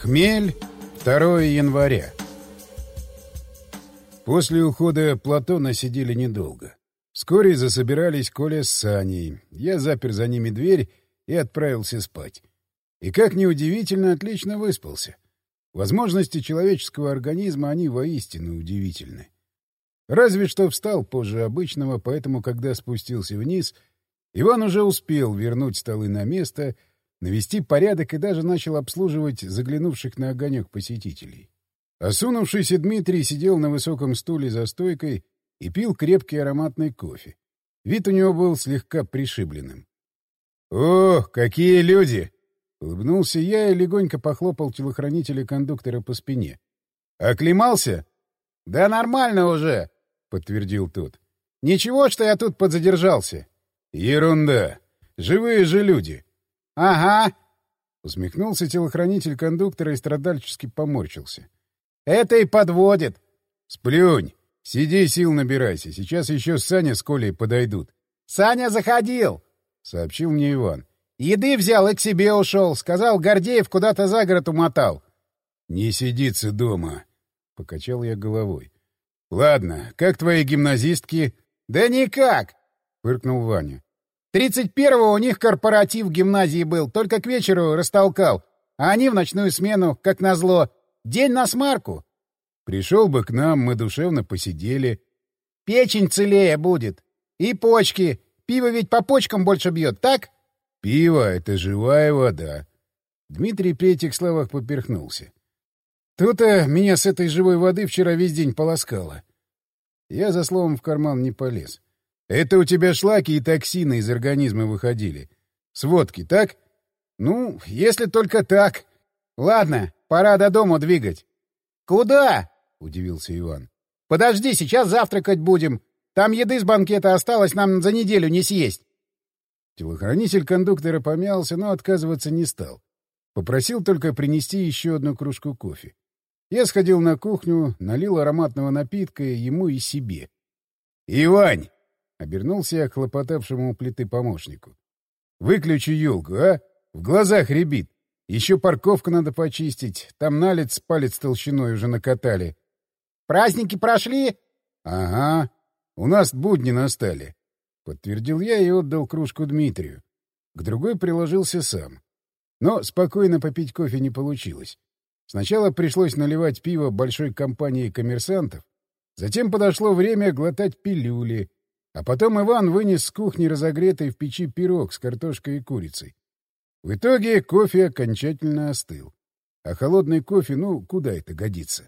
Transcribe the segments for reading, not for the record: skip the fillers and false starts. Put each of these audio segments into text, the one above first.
Хмель, 2 января. После ухода Платона сидели недолго. Вскоре засобирались Коля с Саней. Я запер за ними дверь и отправился спать. И, как ни удивительно, отлично выспался. Возможности человеческого организма, они воистину удивительны. Разве что встал позже обычного, поэтому, когда спустился вниз, Иван уже успел вернуть столы на место, навести порядок и даже начал обслуживать заглянувших на огонек посетителей. Осунувшийся Дмитрий сидел на высоком стуле за стойкой и пил крепкий ароматный кофе. Вид у него был слегка пришибленным. «О, какие люди!» — улыбнулся я и легонько похлопал телохранителя-кондуктора по спине. «Оклемался?» «Да нормально уже!» — подтвердил тот. «Ничего, что я тут подзадержался». «Ерунда! Живые же люди!» «Ага!» — усмехнулся телохранитель кондуктора и страдальчески поморщился. «Это и подводит!» «Сплюнь! Сиди, сил набирайся. Сейчас еще Саня с Колей подойдут». «Саня заходил!» — сообщил мне Иван. «Еды взял и к себе ушел. Сказал, Гордеев куда-то за город умотал». «Не сидится дома!» — покачал я головой. «Ладно, как твои гимназистки?» «Да никак!» — фыркнул Ваня. 31-го у них корпоратив в гимназии был, только к вечеру растолкал. А они в ночную смену, как назло. День на смарку. Пришел бы к нам, мы душевно посидели. Печень целее будет. И почки. Пиво ведь по почкам больше бьет, так? Пиво — это живая вода. Дмитрий при этих словах поперхнулся. То-то меня с этой живой воды вчера весь день полоскало. Я за словом в карман не полез. Это у тебя шлаки и токсины из организма выходили. С водки, так? Ну, если только так. Ладно, пора до дому двигать. Куда? — удивился Иван. Подожди, сейчас завтракать будем. Там еды с банкета осталось, нам за неделю не съесть. Телохранитель кондуктора помялся, но отказываться не стал. Попросил только принести еще одну кружку кофе. Я сходил на кухню, налил ароматного напитка ему и себе. «Ивань!» — обернулся я к хлопотавшему у плиты помощнику. «Выключи елку, а? В глазах рябит. Еще парковку надо почистить. Там налец с палец толщиной уже накатали». «Праздники прошли?» «Ага. У нас будни настали», — подтвердил я и отдал кружку Дмитрию. К другой приложился сам. Но спокойно попить кофе не получилось. Сначала пришлось наливать пиво большой компании коммерсантов, затем подошло время глотать пилюли, а потом Иван вынес с кухни разогретый в печи пирог с картошкой и курицей. В итоге кофе окончательно остыл. А холодный кофе, ну, куда это годится?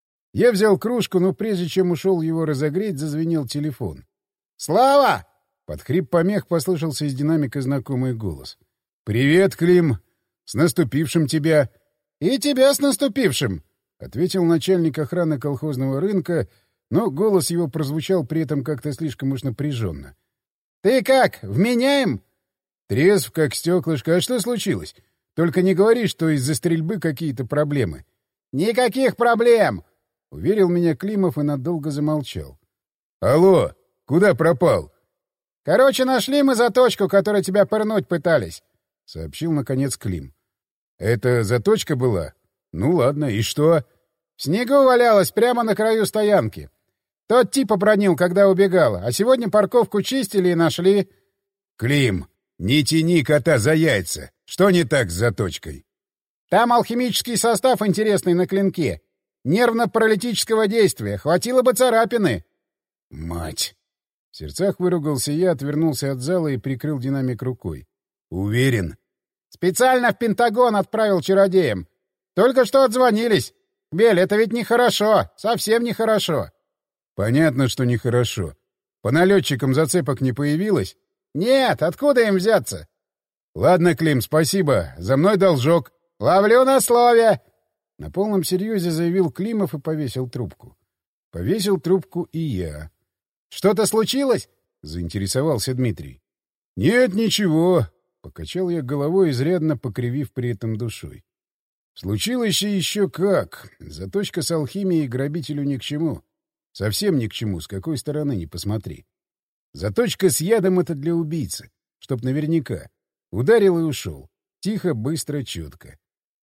Я взял кружку, но прежде чем ушел его разогреть, зазвенел телефон. «Слава!» — под хрип помех послышался из динамика знакомый голос. «Привет, Клим! С наступившим тебя!» «И тебя с наступившим!» — ответил начальник охраны колхозного рынка, но голос его прозвучал при этом как-то слишком уж напряженно. «Ты как, вменяем?» «Трезв, как стеклышко. А что случилось? Только не говори, что из-за стрельбы какие-то проблемы». «Никаких проблем!» — уверил меня Климов и надолго замолчал. «Алло, куда пропал?» «Короче, нашли мы заточку, которой тебя пырнуть пытались», — сообщил, наконец, Клим. «Это заточка была? Ну ладно, и что?» «В снегу валялась прямо на краю стоянки. Тот тип обронил, когда убегал, а сегодня парковку чистили и нашли». «Клим, не тяни кота за яйца. Что не так с заточкой?» «Там алхимический состав интересный на клинке. Нервно-паралитического действия. Хватило бы царапины». «Мать!» В сердцах выругался я, отвернулся от зала и прикрыл динамик рукой. «Уверен?» «Специально в Пентагон отправил чародеям. Только что отзвонились. Бель, это ведь нехорошо. Совсем нехорошо». «Понятно, что нехорошо. По налетчикам зацепок не появилось?» «Нет, откуда им взяться?» «Ладно, Клим, спасибо. За мной должок». «Ловлю на слове!» На полном серьезе заявил Климов и повесил трубку. Повесил трубку и я. «Что-то случилось?» — заинтересовался Дмитрий. «Нет, ничего», — покачал я головой, изрядно покривив при этом душой. «Случилось еще как. Заточка с алхимией грабителю ни к чему. Совсем ни к чему, с какой стороны ни посмотри. Заточка с ядом — это для убийцы, чтоб наверняка. Ударил и ушел. Тихо, быстро, четко.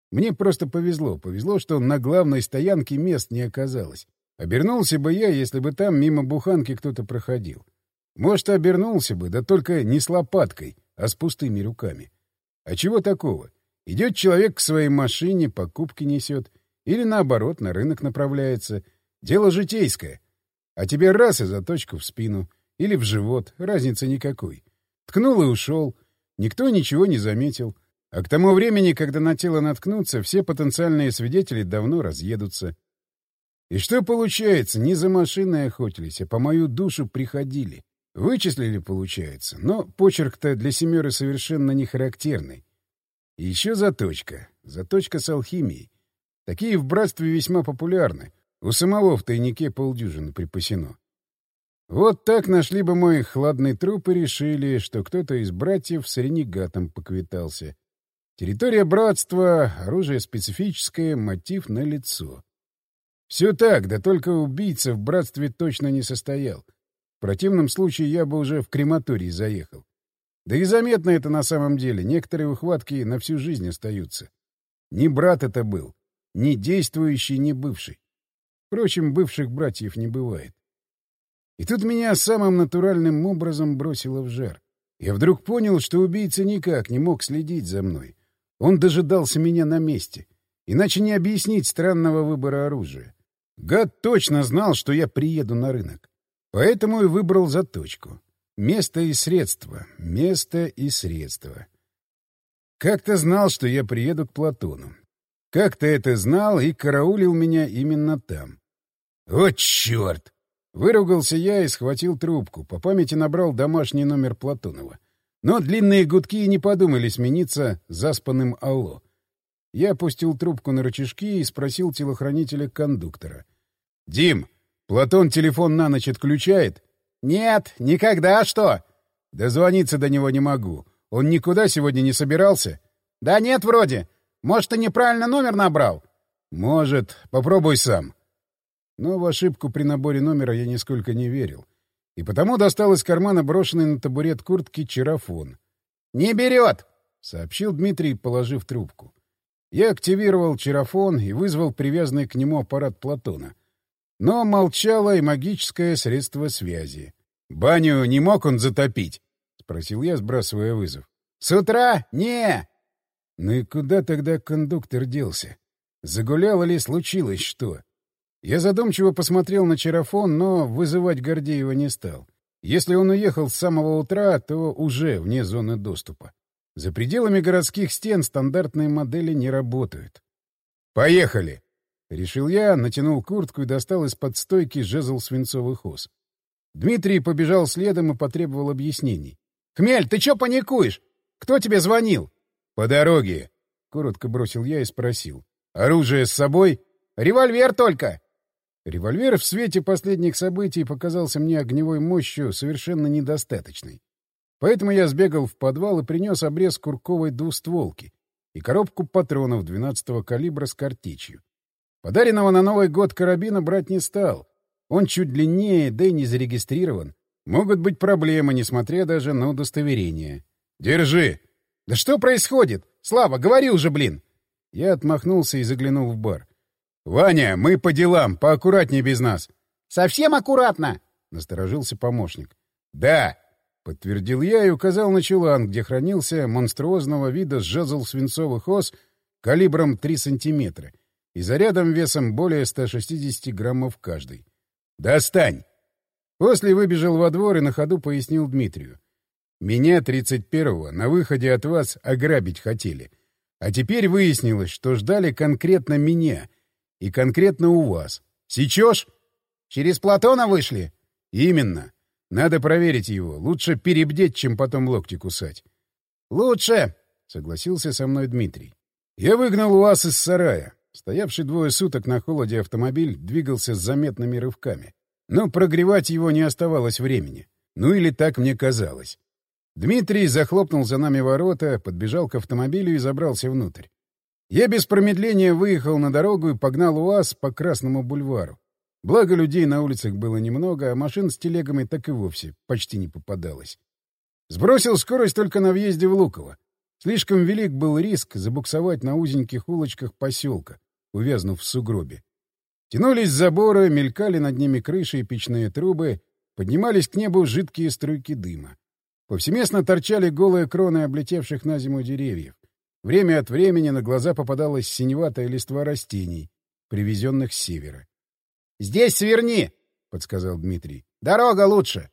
Мне просто повезло. Повезло, что на главной стоянке мест не оказалось. Обернулся бы я, если бы там мимо буханки кто-то проходил. Может, обернулся бы, да только не с лопаткой, а с пустыми руками. А чего такого? Идет человек к своей машине, покупки несет. Или, наоборот, на рынок направляется. Дело житейское. А тебе раз и заточку в спину. Или в живот. Разницы никакой. Ткнул и ушел. Никто ничего не заметил. А к тому времени, когда на тело наткнутся, все потенциальные свидетели давно разъедутся. И что получается? Не за машиной охотились, а по мою душу приходили. Вычислили, получается. Но почерк-то для семеры совершенно не характерный. И еще заточка. Заточка с алхимией. Такие в братстве весьма популярны. У самого в тайнике полдюжины припасено. Вот так нашли бы мой хладный труп и решили, что кто-то из братьев с ренегатом поквитался. Территория братства, оружие специфическое, мотив налицо. Все так, да только убийца в братстве точно не состоял. В противном случае я бы уже в крематорий заехал. Да и заметно это на самом деле. Некоторые ухватки на всю жизнь остаются. Не брат это был. Ни действующий, ни бывший. Впрочем, бывших братьев не бывает. И тут меня самым натуральным образом бросило в жар. Я вдруг понял, что убийца никак не мог следить за мной. Он дожидался меня на месте. Иначе не объяснить странного выбора оружия. Гад точно знал, что я приеду на рынок. Поэтому и выбрал заточку. Место и средства. Место и средства. Как-то знал, что я приеду к Платону. Как-то это знал и караулил меня именно там. «О, черт!» Выругался я и схватил трубку. По памяти набрал домашний номер Платонова. Но длинные гудки и не подумали смениться заспанным «Алло». Я опустил трубку на рычажки и спросил телохранителя-кондуктора. «Дим, Платон телефон на ночь отключает?» «Нет, никогда, что?» «Дозвониться до него не могу. Он никуда сегодня не собирался?» «Да нет, вроде. Может, ты неправильно номер набрал?» «Может. Попробуй сам». Но в ошибку при наборе номера я нисколько не верил. И потому достал из кармана брошенный на табурет куртки чарафон. «Не берет!» — сообщил Дмитрий, положив трубку. Я активировал чарафон и вызвал привязанный к нему аппарат Платона. Но молчало и магическое средство связи. «Баню не мог он затопить?» — спросил я, сбрасывая вызов. «С утра? Не!» Ну и куда тогда кондуктор делся? Загулял или случилось что? Я задумчиво посмотрел на чарафон, но вызывать Гордеева не стал. Если он уехал с самого утра, то уже вне зоны доступа. За пределами городских стен стандартные модели не работают. «Поехали!» — решил я, натянул куртку и достал из-под стойки жезл свинцовых ос. Дмитрий побежал следом и потребовал объяснений. «Хмель, ты чё паникуешь? Кто тебе звонил?» «По дороге», — коротко бросил я и спросил. «Оружие с собой?» «Револьвер только!» Револьвер в свете последних событий показался мне огневой мощью совершенно недостаточной. Поэтому я сбегал в подвал и принес обрез курковой двустволки и коробку патронов 12-го калибра с картечью. Подаренного на Новый год карабина брать не стал. Он чуть длиннее, да и не зарегистрирован. Могут быть проблемы, несмотря даже на удостоверение. «Держи!» «Да что происходит? Слава, говори уже, блин!» Я отмахнулся и заглянул в бар. «Ваня, мы по делам, поаккуратнее без нас». «Совсем аккуратно?» — насторожился помощник. «Да», — подтвердил я и указал на чулан, где хранился монструозного вида жезл свинцовых ос калибром 3 сантиметра и зарядом весом более 160 граммов каждый. «Достань!» После выбежал во двор и на ходу пояснил Дмитрию. «Меня 31-го на выходе от вас ограбить хотели. А теперь выяснилось, что ждали конкретно меня и конкретно у вас. Сечешь?» «Через Платона вышли?» «Именно. Надо проверить его. Лучше перебдеть, чем потом локти кусать». «Лучше!» — согласился со мной Дмитрий. Я выгнал УАЗ из сарая. Стоявший 2 суток на холоде автомобиль двигался с заметными рывками. Но прогревать его не оставалось времени. Ну или так мне казалось. Дмитрий захлопнул за нами ворота, подбежал к автомобилю и забрался внутрь. Я без промедления выехал на дорогу и погнал УАЗ по Красному бульвару. Благо людей на улицах было немного, а машин с телегами так и вовсе почти не попадалось. Сбросил скорость только на въезде в Луково. Слишком велик был риск забуксовать на узеньких улочках поселка, увязнув в сугробе. Тянулись заборы, мелькали над ними крыши и печные трубы, поднимались к небу жидкие струйки дыма. Повсеместно торчали голые кроны облетевших на зиму деревьев. Время от времени на глаза попадалась синеватая листва растений, привезенных с севера. — Здесь сверни! — подсказал Дмитрий. — Дорога лучше!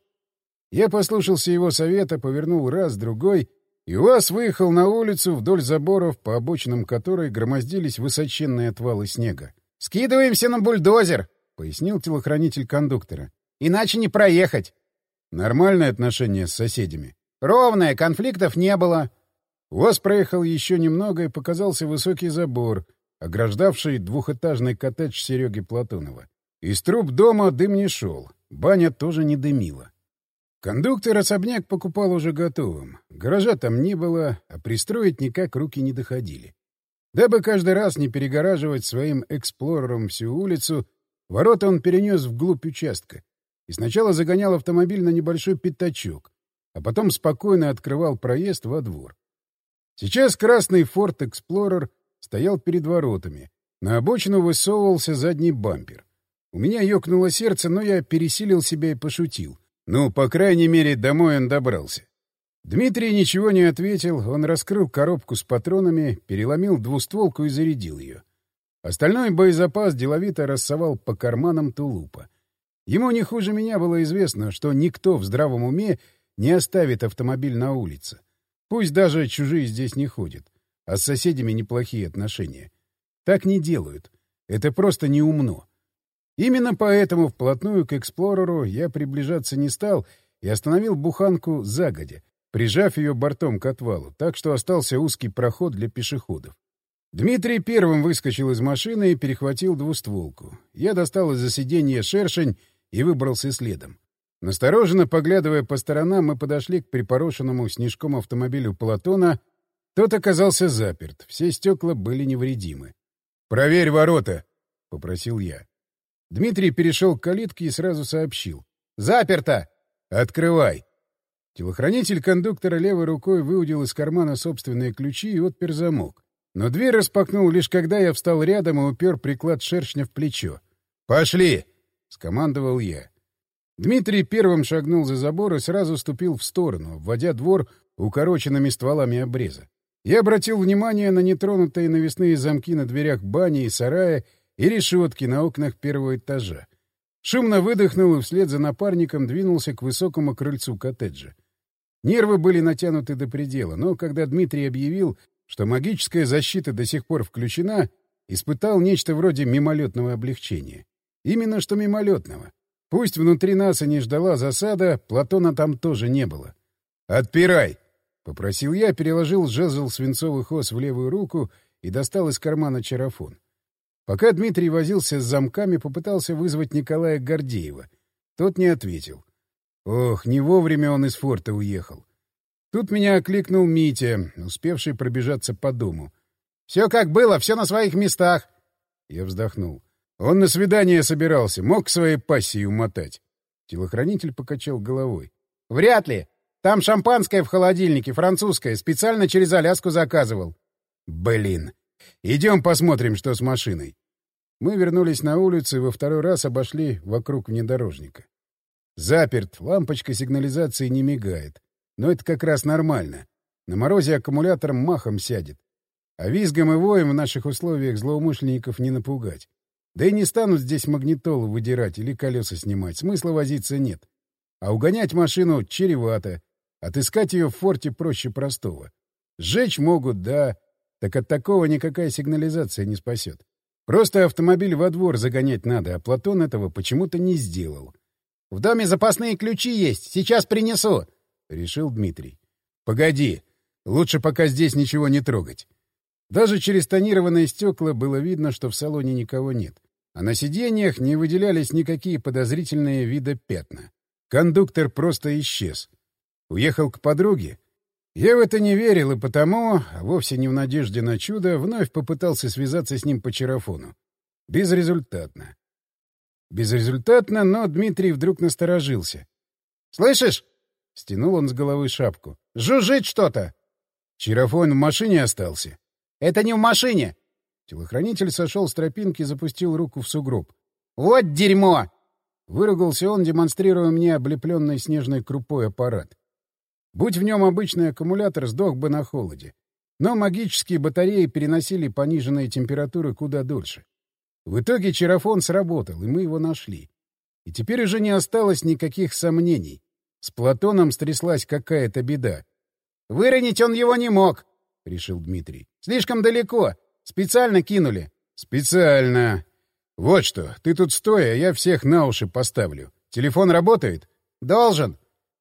Я послушался его совета, повернул раз, другой, и УАЗ выехал на улицу вдоль заборов, по обочинам которой громоздились высоченные отвалы снега. — Скидываемся на бульдозер! — пояснил телохранитель кондуктора. — Иначе не проехать. — Нормальное отношение с соседями? — Ровное, конфликтов не было. УАЗ проехал еще немного, и показался высокий забор, ограждавший двухэтажный коттедж Сереги Платонова. Из труб дома дым не шел, баня тоже не дымила. Кондуктор особняк покупал уже готовым. Гаража там не было, а пристроить никак руки не доходили. Дабы каждый раз не перегораживать своим эксплорером всю улицу, ворота он перенес вглубь участка и сначала загонял автомобиль на небольшой пятачок, а потом спокойно открывал проезд во двор. Сейчас красный Ford Explorer стоял перед воротами. На обочину высовывался задний бампер. У меня ёкнуло сердце, но я пересилил себя и пошутил. Ну, по крайней мере, домой он добрался. Дмитрий ничего не ответил, он раскрыл коробку с патронами, переломил двустволку и зарядил ее. Остальной боезапас деловито рассовал по карманам тулупа. Ему не хуже меня было известно, что никто в здравом уме не оставит автомобиль на улице. Пусть даже чужие здесь не ходят, а с соседями неплохие отношения. Так не делают. Это просто неумно. Именно поэтому вплотную к «Эксплореру» я приближаться не стал и остановил буханку загодя, прижав ее бортом к отвалу, так что остался узкий проход для пешеходов. Дмитрий первым выскочил из машины и перехватил двустволку. Я достал из-за сиденья шершень и выбрался следом. Настороженно поглядывая по сторонам, мы подошли к припорошенному снежком автомобилю Платона. Тот оказался заперт, все стекла были невредимы. «Проверь ворота!» — попросил я. Дмитрий перешел к калитке и сразу сообщил. «Заперто!» «Открывай!» Телохранитель кондуктора левой рукой выудил из кармана собственные ключи и отпер замок. Но дверь распахнул лишь когда я встал рядом и упер приклад шершня в плечо. «Пошли!» — скомандовал я. Дмитрий первым шагнул за забор и сразу ступил в сторону, вводя двор укороченными стволами обреза. Я обратил внимание на нетронутые навесные замки на дверях бани и сарая и решетки на окнах первого этажа. Шумно выдохнул и вслед за напарником двинулся к высокому крыльцу коттеджа. Нервы были натянуты до предела, но когда Дмитрий объявил, что магическая защита до сих пор включена, испытал нечто вроде мимолетного облегчения. Именно что мимолетного. Пусть внутри нас и не ждала засада, Платона там тоже не было. «Отпирай!» — попросил я, переложил жезл свинцовых ос в левую руку и достал из кармана чарафон. Пока Дмитрий возился с замками, попытался вызвать Николая Гордеева. Тот не ответил. Ох, не вовремя он из форта уехал. Тут меня окликнул Митя, успевший пробежаться по дому. «Все как было, все на своих местах!» Я вздохнул. Он на свидание собирался, мог к своей пассии умотать. Телохранитель покачал головой. «Вряд ли. Там шампанское в холодильнике, французское, специально через Аляску заказывал». «Блин. Идем посмотрим, что с машиной». Мы вернулись на улицу и во второй раз обошли вокруг внедорожника. Заперт, лампочка сигнализации не мигает. Но это как раз нормально. На морозе аккумулятор махом сядет. А визгом и воем в наших условиях злоумышленников не напугать. Да и не станут здесь магнитолу выдирать или колеса снимать. Смысла возиться нет. А угонять машину чревато. Отыскать ее в форте проще простого. Сжечь могут, да. Так от такого никакая сигнализация не спасет. Просто автомобиль во двор загонять надо, а Платон этого почему-то не сделал. — В доме запасные ключи есть. Сейчас принесу, — решил Дмитрий. — Погоди. Лучше пока здесь ничего не трогать. Даже через тонированные стекла было видно, что в салоне никого нет. А на сиденьях не выделялись никакие подозрительные вида пятна. Кондуктор просто исчез. Уехал к подруге? Я в это не верил, и потому, а вовсе не в надежде на чудо, вновь попытался связаться с ним по чарафону. Безрезультатно. Безрезультатно, но Дмитрий вдруг насторожился. «Слышишь?» — стянул он с головы шапку. «Жужжит что-то!» Чарафон в машине остался? Это не в машине. Телохранитель сошел с тропинки и запустил руку в сугроб. Вот дерьмо! Выругался он, демонстрируя мне облепленный снежной крупой аппарат. Будь в нем обычный аккумулятор, сдох бы на холоде. Но магические батареи переносили пониженные температуры куда дольше. В итоге чарафон сработал, и мы его нашли. И теперь уже не осталось никаких сомнений. С Платоном стряслась какая-то беда. «Выронить он его не мог», — решил Дмитрий. «Слишком далеко. Специально кинули». «Специально. Вот что, ты тут стой, а я всех на уши поставлю. Телефон работает?» «Должен».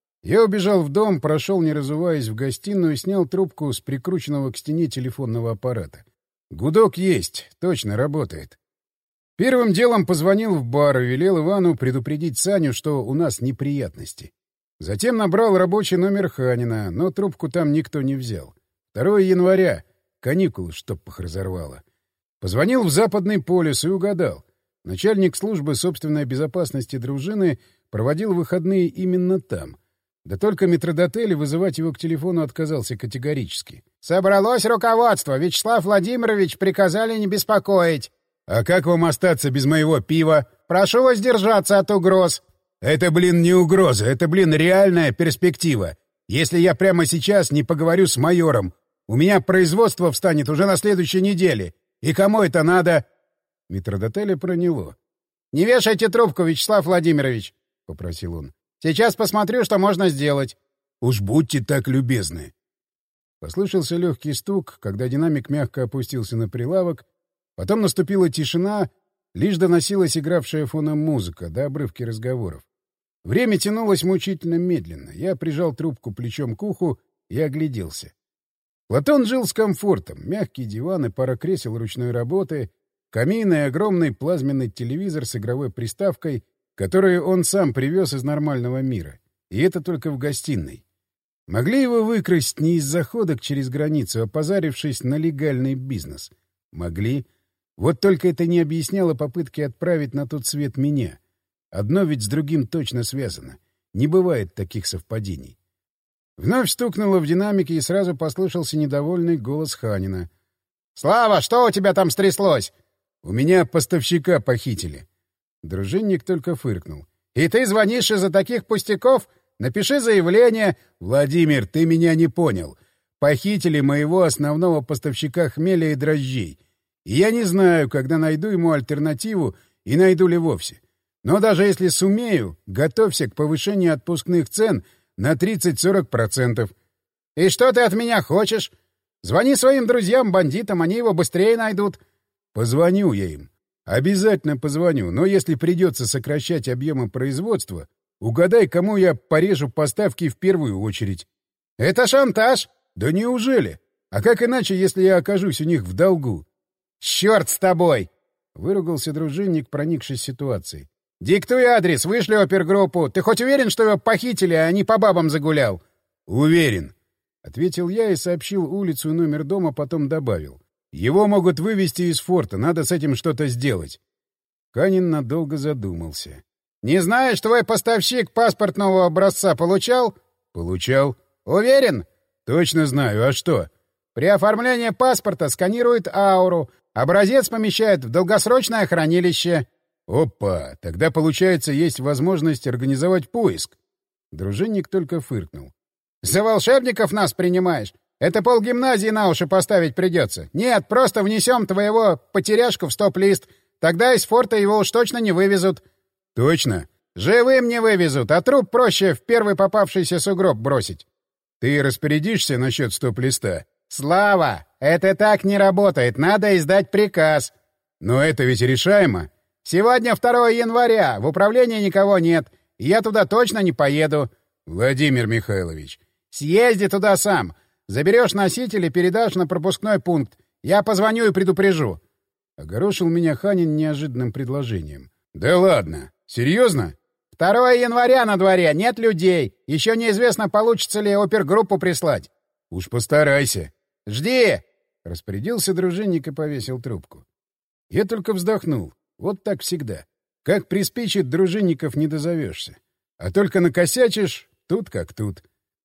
Я убежал в дом, прошел, не разуваясь, в гостиную и снял трубку с прикрученного к стене телефонного аппарата. Гудок есть, точно работает. Первым делом позвонил в бар и велел Ивану предупредить Саню, что у нас неприятности. Затем набрал рабочий номер Ханина, но трубку там никто не взял. 2 января. Каникулы, чтоб их разорвало. Позвонил в Западный полюс и угадал. Начальник службы собственной безопасности дружины проводил выходные именно там. Да только метрдотель вызывать его к телефону отказался категорически. «Собралось руководство. Вячеслав Владимирович приказали не беспокоить». «А как вам остаться без моего пива?» «Прошу воздержаться от угроз». «Это, не угроза. Это, реальная перспектива. Если я прямо сейчас не поговорю с майором, у меня производство встанет уже на следующей неделе. И кому это надо?» Метрдотеля проняло. «Не вешайте трубку, Вячеслав Владимирович», — попросил он. «Сейчас посмотрю, что можно сделать». «Уж будьте так любезны». Послышался легкий стук, когда динамик мягко опустился на прилавок. Потом наступила тишина, лишь доносилась игравшая фоном музыка до обрывки разговоров. Время тянулось мучительно медленно. Я прижал трубку плечом к уху и огляделся. Платон жил с комфортом. Мягкий диван и пара кресел ручной работы, камин и огромный плазменный телевизор с игровой приставкой, которую он сам привез из нормального мира. И это только в гостиной. Могли его выкрасть не из заходок через границу, а позарившись на легальный бизнес. Могли. Вот только это не объясняло попытки отправить на тот свет меня. Одно ведь с другим точно связано. Не бывает таких совпадений. Вновь стукнуло в динамике, и сразу послышался недовольный голос Ханина. «Слава, что у тебя там стряслось?» «У меня поставщика похитили». Дружинник только фыркнул. «И ты звонишь из-за таких пустяков? Напиши заявление». «Владимир, ты меня не понял. Похитили моего основного поставщика хмеля и дрожжей. И я не знаю, когда найду ему альтернативу и найду ли вовсе. Но даже если сумею, готовься к повышению отпускных цен на 30-40%. «И что ты от меня хочешь? Звони своим друзьям-бандитам, они его быстрее найдут». «Позвоню я им. Обязательно позвоню, но если придется сокращать объемы производства, угадай, кому я порежу поставки в первую очередь». «Это шантаж». «Да неужели? А как иначе, если я окажусь у них в долгу?» «Черт с тобой!» — выругался дружинник, проникшись ситуацией. «Диктуй адрес, вышли опергруппу. Ты хоть уверен, что его похитили, а не по бабам загулял?» «Уверен», — ответил я и сообщил улицу и номер дома, потом добавил. «Его могут вывести из форта, надо с этим что-то сделать». Канин надолго задумался. «Не знаешь, твой поставщик паспортного образца получал?» «Получал». «Уверен?» «Точно знаю. А что?» «При оформлении паспорта сканирует ауру. Образец помещает в долгосрочное хранилище». «Опа! Тогда, получается, есть возможность организовать поиск». Дружинник только фыркнул. «За волшебников нас принимаешь? Это полгимназии на уши поставить придется. Нет, просто внесем твоего потеряшку в стоп-лист. Тогда из форта его уж точно не вывезут». «Точно?» «Живым не вывезут, а труп проще в первый попавшийся сугроб бросить». «Ты распорядишься насчет стоп-листа?» «Слава! Это так не работает. Надо издать приказ». «Но это ведь решаемо». «Сегодня 2 января. В управлении никого нет. Я туда точно не поеду». «Владимир Михайлович». «Съезди туда сам. Заберешь носитель и передашь на пропускной пункт. Я позвоню и предупрежу». Огорошил меня Ханин неожиданным предложением. «Да ладно. Серьезно?» 2 января на дворе. Нет людей. Еще неизвестно, получится ли опергруппу прислать». «Уж постарайся». «Жди!» — распорядился дружинник и повесил трубку. Я только вздохнул. Вот так всегда. Как приспичит, дружинников не дозовешься. А только накосячишь — тут как тут.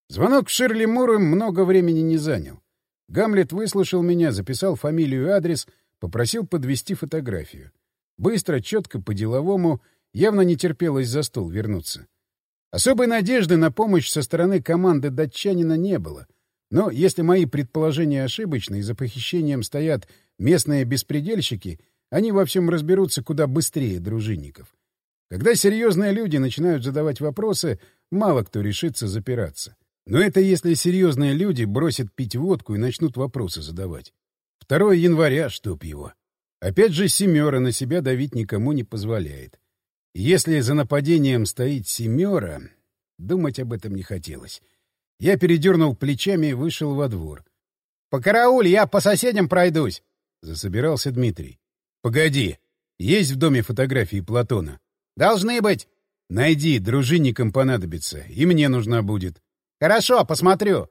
Звонок в Ширли Мур им много времени не занял. Гамлет выслушал меня, записал фамилию и адрес, попросил подвести фотографию. Быстро, четко, по-деловому, явно не терпелось за стол вернуться. Особой надежды на помощь со стороны команды датчанина не было. Но если мои предположения ошибочны и за похищением стоят местные беспредельщики, они во всем разберутся куда быстрее дружинников. Когда серьезные люди начинают задавать вопросы, мало кто решится запираться. Но это если серьезные люди бросят пить водку и начнут вопросы задавать. 2 января, чтоб его. Опять же, 7 на себя давить никому не позволяет. И если за нападением стоит 7, думать об этом не хотелось. Я передернул плечами и вышел во двор. — Покарауль, я по соседям пройдусь! — засобирался Дмитрий. — Погоди. Есть в доме фотографии Платона? — Должны быть. — Найди, дружинникам понадобится. И мне нужна будет. — Хорошо, посмотрю.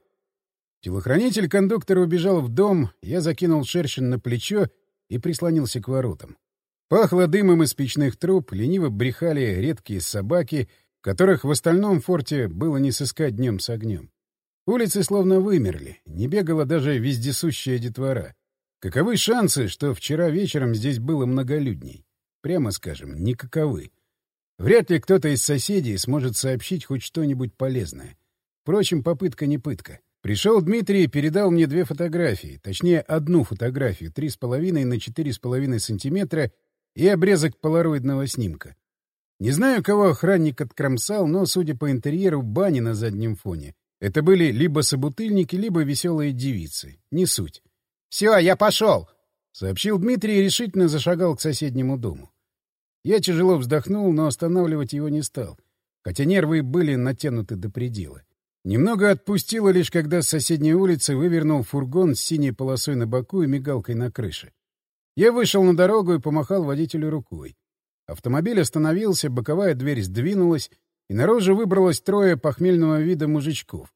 Телохранитель-кондуктор убежал в дом, я закинул шершень на плечо и прислонился к воротам. Пахло дымом из печных труб, лениво брехали редкие собаки, которых в остальном форте было не сыскать днем с огнем. Улицы словно вымерли, не бегала даже вездесущая детвора. Каковы шансы, что вчера вечером здесь было многолюдней? Прямо скажем, никаковы. Вряд ли кто-то из соседей сможет сообщить хоть что-нибудь полезное. Впрочем, попытка не пытка. Пришел Дмитрий и передал мне 2 фотографии, точнее, одну фотографию 3,5 на 4,5 сантиметра и обрезок полароидного снимка. Не знаю, кого охранник откромсал, но, судя по интерьеру бани на заднем фоне, это были либо собутыльники, либо веселые девицы. Не суть. — Все, я пошел! — сообщил Дмитрий и решительно зашагал к соседнему дому. Я тяжело вздохнул, но останавливать его не стал, хотя нервы были натянуты до предела. Немного отпустило лишь, когда с соседней улицы вывернул фургон с синей полосой на боку и мигалкой на крыше. Я вышел на дорогу и помахал водителю рукой. Автомобиль остановился, боковая дверь сдвинулась, и наружу выбралось 3 похмельного вида мужичков.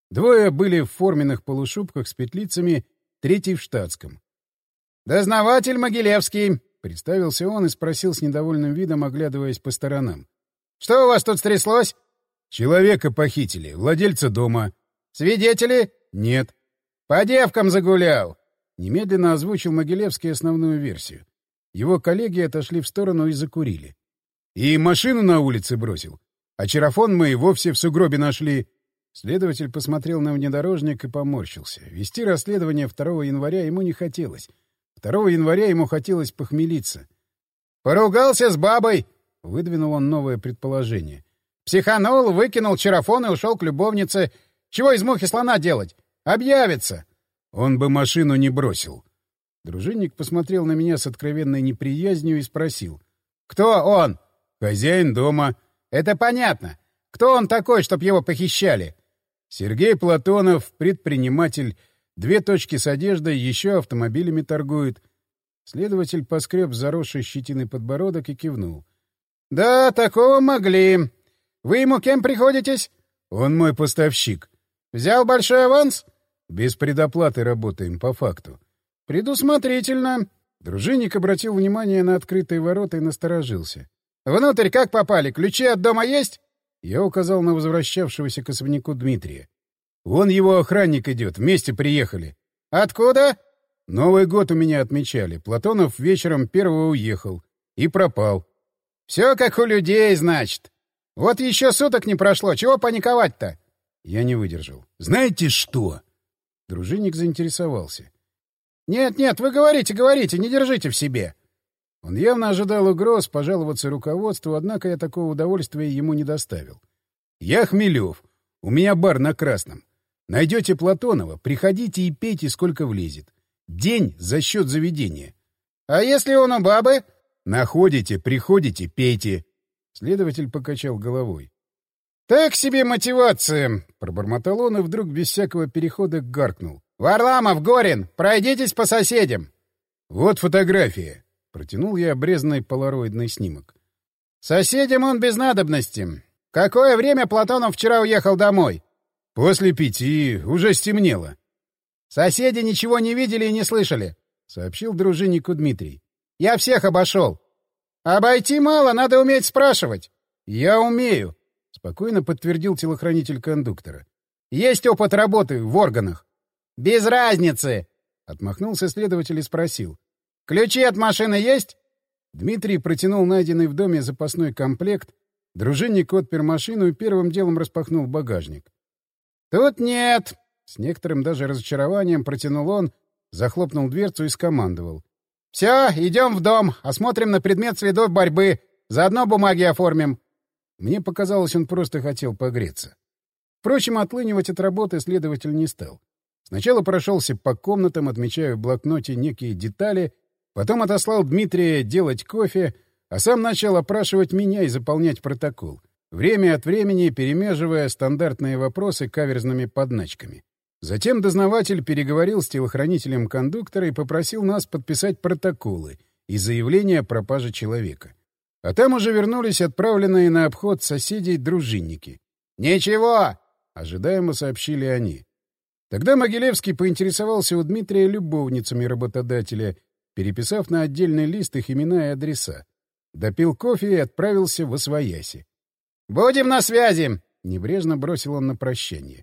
2 были в форменных полушубках с петлицами, 3 в штатском. «Дознаватель Могилевский!» — представился он и спросил с недовольным видом, оглядываясь по сторонам. «Что у вас тут стряслось?» «Человека похитили, владельца дома». «Свидетели?» «Нет». «По девкам загулял!» Немедленно озвучил Могилевский основную версию. Его коллеги отошли в сторону и закурили. «И машину на улице бросил. А чарафон мы и вовсе в сугробе нашли». Следователь посмотрел на внедорожник и поморщился. Вести расследование 2 января ему не хотелось. 2 января ему хотелось похмелиться. «Поругался с бабой!» — выдвинул он новое предположение. «Психанул, выкинул чарафон и ушел к любовнице. Чего из мухи слона делать? Объявится!» «Он бы машину не бросил». Дружинник посмотрел на меня с откровенной неприязнью и спросил. «Кто он?» «Хозяин дома». «Это понятно. Кто он такой, чтоб его похищали?» «Сергей Платонов, предприниматель, 2 точки с одеждой, еще автомобилями торгует». Следователь поскреб заросший щетиной подбородок и кивнул. «Да, такого могли. Вы ему кем приходитесь?» «Он мой поставщик». «Взял большой аванс?» «Без предоплаты работаем, по факту». «Предусмотрительно». Дружинник обратил внимание на открытые ворота и насторожился. «Внутрь как попали? Ключи от дома есть?» Я указал на возвращавшегося к особняку Дмитрия. «Вон его охранник идет, вместе приехали». «Откуда?» «Новый год у меня отмечали. Платонов вечером 1-го уехал. И пропал». «Все как у людей, значит. Вот еще суток не прошло. Чего паниковать-то?» Я не выдержал. «Знаете что?» Дружинник заинтересовался. «Нет, вы говорите, не держите в себе». Он явно ожидал угроз пожаловаться руководству, однако я такого удовольствия ему не доставил. «Я Хмелев. У меня бар на Красном. Найдете Платонова, приходите и пейте, сколько влезет. День за счет заведения». «А если он у бабы?» «Находите, приходите, пейте». Следователь покачал головой. «Так себе мотивация!» — пробормотал он и вдруг без всякого перехода гаркнул. «Варламов, Горин, пройдитесь по соседям!» «Вот фотография!» — протянул я обрезанный полароидный снимок. «Соседям он без надобности. Какое время Платонов вчера уехал домой?» «После 5, уже стемнело». «Соседи ничего не видели и не слышали», — сообщил дружиннику Дмитрий. «Я всех обошел». «Обойти мало, надо уметь спрашивать». «Я умею», — спокойно подтвердил телохранитель кондуктора. Есть опыт работы в органах. Без разницы, — отмахнулся следователь и спросил. Ключи от машины есть? Дмитрий протянул найденный в доме запасной комплект, дружинник отпер машину и первым делом распахнул багажник. Тут нет, — с некоторым даже разочарованием протянул он, захлопнул дверцу и скомандовал. — Все, идем в дом, осмотрим на предмет следов борьбы, заодно бумаги оформим. Мне показалось, он просто хотел погреться. Впрочем, отлынивать от работы следователь не стал. Сначала прошелся по комнатам, отмечая в блокноте некие детали, потом отослал Дмитрия делать кофе, а сам начал опрашивать меня и заполнять протокол, время от времени перемеживая стандартные вопросы каверзными подначками. Затем дознаватель переговорил с телохранителем кондуктора и попросил нас подписать протоколы и заявление о пропаже человека. А там уже вернулись отправленные на обход соседей дружинники. «Ничего!» — ожидаемо сообщили они. Тогда Могилевский поинтересовался у Дмитрия любовницами работодателя, переписав на отдельный лист их имена и адреса. Допил кофе и отправился в освояси. «Будем на связи!» — небрежно бросил он на прощание.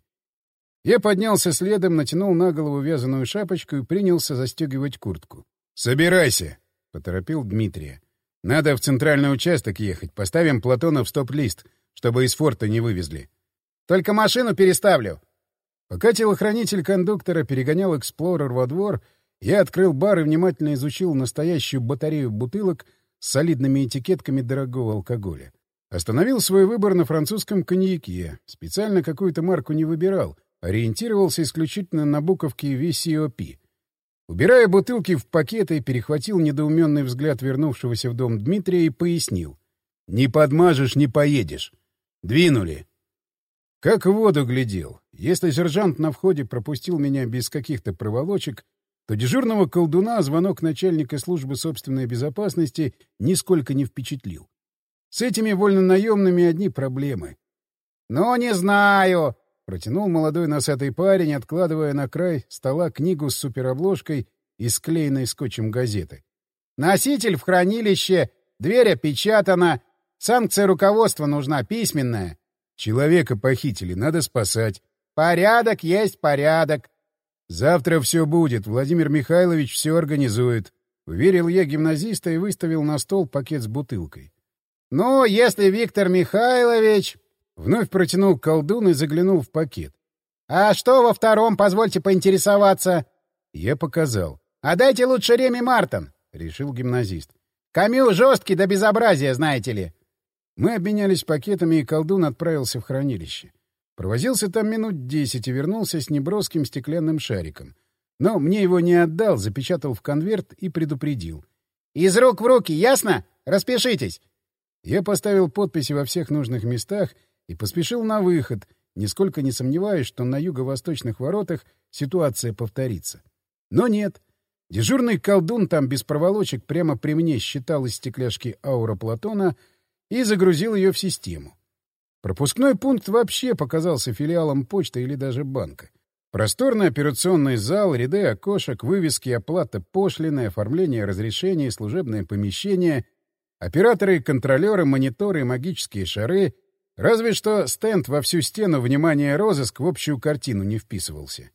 Я поднялся следом, натянул на голову вязаную шапочку и принялся застегивать куртку. «Собирайся!» — поторопил Дмитрия. «Надо в центральный участок ехать. Поставим Платона в стоп-лист, чтобы из форта не вывезли». «Только машину переставлю». Пока телохранитель кондуктора перегонял «Эксплорер» во двор, я открыл бар и внимательно изучил настоящую батарею бутылок с солидными этикетками дорогого алкоголя. Остановил свой выбор на французском коньяке. Специально какую-то марку не выбирал. Ориентировался исключительно на буковки VCOP. Убирая бутылки в пакеты, перехватил недоуменный взгляд вернувшегося в дом Дмитрия и пояснил. «Не подмажешь — не поедешь. Двинули». Как в воду глядел. Если сержант на входе пропустил меня без каких-то проволочек, то дежурного колдуна звонок начальника службы собственной безопасности нисколько не впечатлил. С этими вольнонаемными одни проблемы. «Ну, не знаю», — протянул молодой носатый парень, откладывая на край стола книгу с суперобложкой и склеенной скотчем газеты. «Носитель в хранилище, дверь опечатана, санкция руководства нужна, письменная». «Человека похитили, надо спасать». «Порядок есть порядок». «Завтра все будет, Владимир Михайлович все организует», — уверил я гимназиста и выставил на стол пакет с бутылкой. «Ну, если Виктор Михайлович...» Вновь протянул колдун и заглянул в пакет. «А что во втором, позвольте поинтересоваться?» Я показал. «А дайте лучше Реми Мартин», — решил гимназист. «Камю жесткий до безобразия, знаете ли». Мы обменялись пакетами, и колдун отправился в хранилище. Провозился там минут 10 и вернулся с неброским стеклянным шариком. Но мне его не отдал, запечатал в конверт и предупредил. «Из рук в руки, ясно? Распишитесь!» Я поставил подписи во всех нужных местах и поспешил на выход, нисколько не сомневаясь, что на юго-восточных воротах ситуация повторится. Но нет. Дежурный колдун там без проволочек прямо при мне считал из стекляшки аура Платона и загрузил ее в систему. Пропускной пункт вообще показался филиалом почты или даже банка. Просторный операционный зал, ряды окошек, вывески, оплата пошлины, оформление разрешений, служебное помещение, операторы, контролеры, мониторы, магические шары. Разве что стенд во всю стену «Внимание, розыск» в общую картину не вписывался.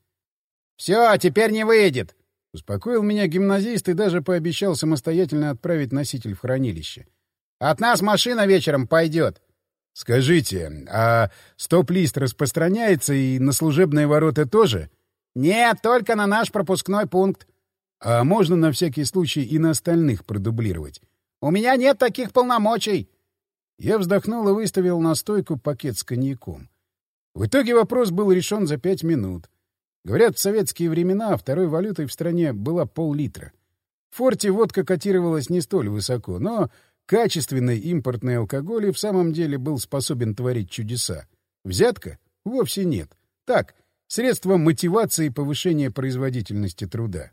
«Все, теперь не выйдет!» — успокоил меня гимназист и даже пообещал самостоятельно отправить носитель в хранилище. «От нас машина вечером пойдет!» «Скажите, а стоп-лист распространяется и на служебные ворота тоже?» «Нет, только на наш пропускной пункт». «А можно на всякий случай и на остальных продублировать?» «У меня нет таких полномочий». Я вздохнул и выставил на стойку пакет с коньяком. В итоге вопрос был решен за 5 минут. Говорят, в советские времена второй валютой в стране была пол-литра. В форте водка котировалась не столь высоко, но качественный импортный алкоголь и в самом деле был способен творить чудеса. Взятка? Вовсе нет. Так, средство мотивации и повышения производительности труда.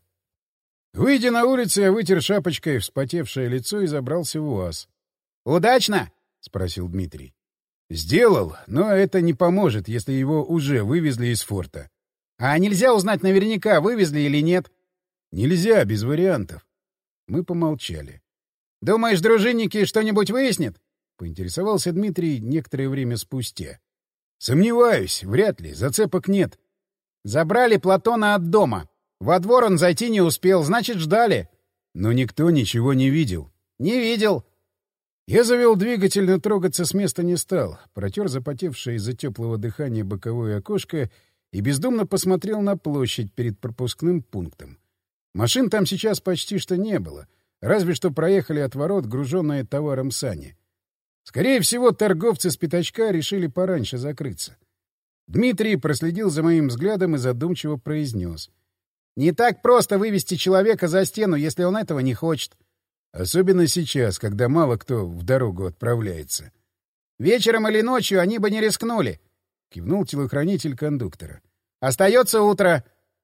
Выйдя на улицу, я вытер шапочкой вспотевшее лицо и забрался в УАЗ. «Удачно?» — спросил Дмитрий. «Сделал, но это не поможет, если его уже вывезли из форта». «А нельзя узнать наверняка, вывезли или нет?» «Нельзя, без вариантов». Мы помолчали. «Думаешь, дружинники что-нибудь выяснят?» — поинтересовался Дмитрий некоторое время спустя. Сомневаюсь, вряд ли, зацепок нет. Забрали Платона от дома. Во двор он зайти не успел, значит, ждали. Но никто ничего не видел. Не видел. Я завел двигатель, но трогаться с места не стал. Протер запотевшее из-за теплого дыхания боковое окошко и бездумно посмотрел на площадь перед пропускным пунктом. Машин там сейчас почти что не было, разве что проехали от ворот груженные товаром сани. Скорее всего, торговцы с пятачка решили пораньше закрыться. Дмитрий проследил за моим взглядом и задумчиво произнес. «Не так просто вывести человека за стену, если он этого не хочет». Особенно сейчас, когда мало кто в дорогу отправляется. «Вечером или ночью они бы не рискнули», — кивнул телохранитель кондуктора. «Остается утро».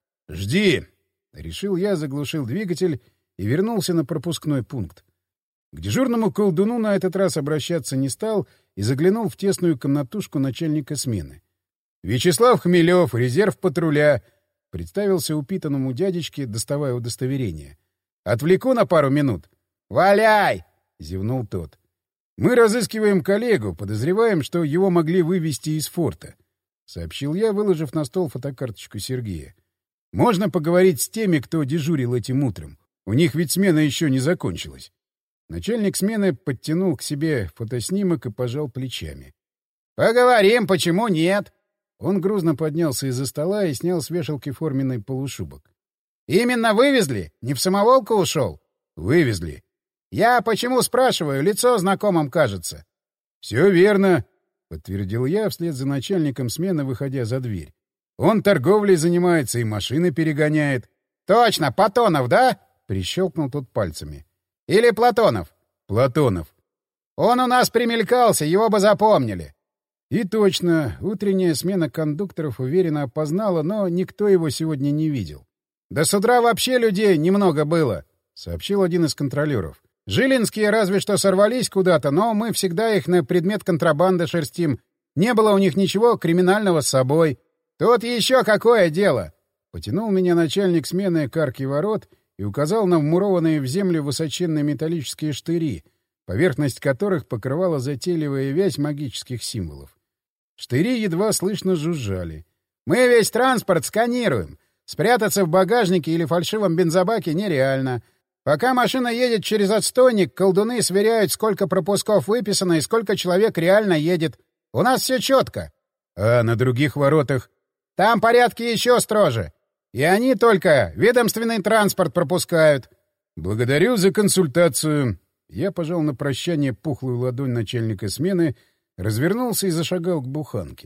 «Жди», — решил я, заглушил двигатель и вернулся на пропускной пункт. К дежурному колдуну на этот раз обращаться не стал и заглянул в тесную комнатушку начальника смены. «Вячеслав Хмелев, резерв патруля», — представился упитанному дядечке, доставая удостоверение. «Отвлеку на пару минут». «Валяй!» — зевнул тот. «Мы разыскиваем коллегу, подозреваем, что его могли вывести из форта», — сообщил я, выложив на стол фотокарточку Сергея. «Можно поговорить с теми, кто дежурил этим утром. У них ведь смена еще не закончилась». Начальник смены подтянул к себе фотоснимок и пожал плечами. «Поговорим, почему нет?» Он грузно поднялся из-за стола и снял с вешалки форменный полушубок. «Именно вывезли? Не в самоволку ушел?» «Вывезли». «Я почему спрашиваю? Лицо знакомым кажется». «Все верно», — подтвердил я вслед за начальником смены, выходя за дверь. «Он торговлей занимается и машины перегоняет». «Точно, Патонов, да?» — прищелкнул тот пальцами. «Или Платонов?» «Платонов». «Он у нас примелькался, его бы запомнили». И точно, утренняя смена кондукторов уверенно опознала, но никто его сегодня не видел. «Да с утра вообще людей немного было», — сообщил один из контролеров. «Жилинские разве что сорвались куда-то, но мы всегда их на предмет контрабанды шерстим. Не было у них ничего криминального с собой. Тут еще какое дело!» Потянул меня начальник смены к арке ворот и указал на вмурованные в землю высоченные металлические штыри, поверхность которых покрывала затейливая вязь магических символов. Штыри едва слышно жужжали. «Мы весь транспорт сканируем. Спрятаться в багажнике или фальшивом бензобаке нереально. Пока машина едет через отстойник, колдуны сверяют, сколько пропусков выписано и сколько человек реально едет. У нас все четко». «А на других воротах?» «Там порядки еще строже. И они только ведомственный транспорт пропускают». «Благодарю за консультацию». Я пожал на прощание пухлую ладонь начальника смены, развернулся и зашагал к буханке.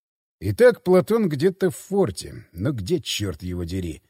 Итак, Платон где-то в форте. Но где, черт его дери?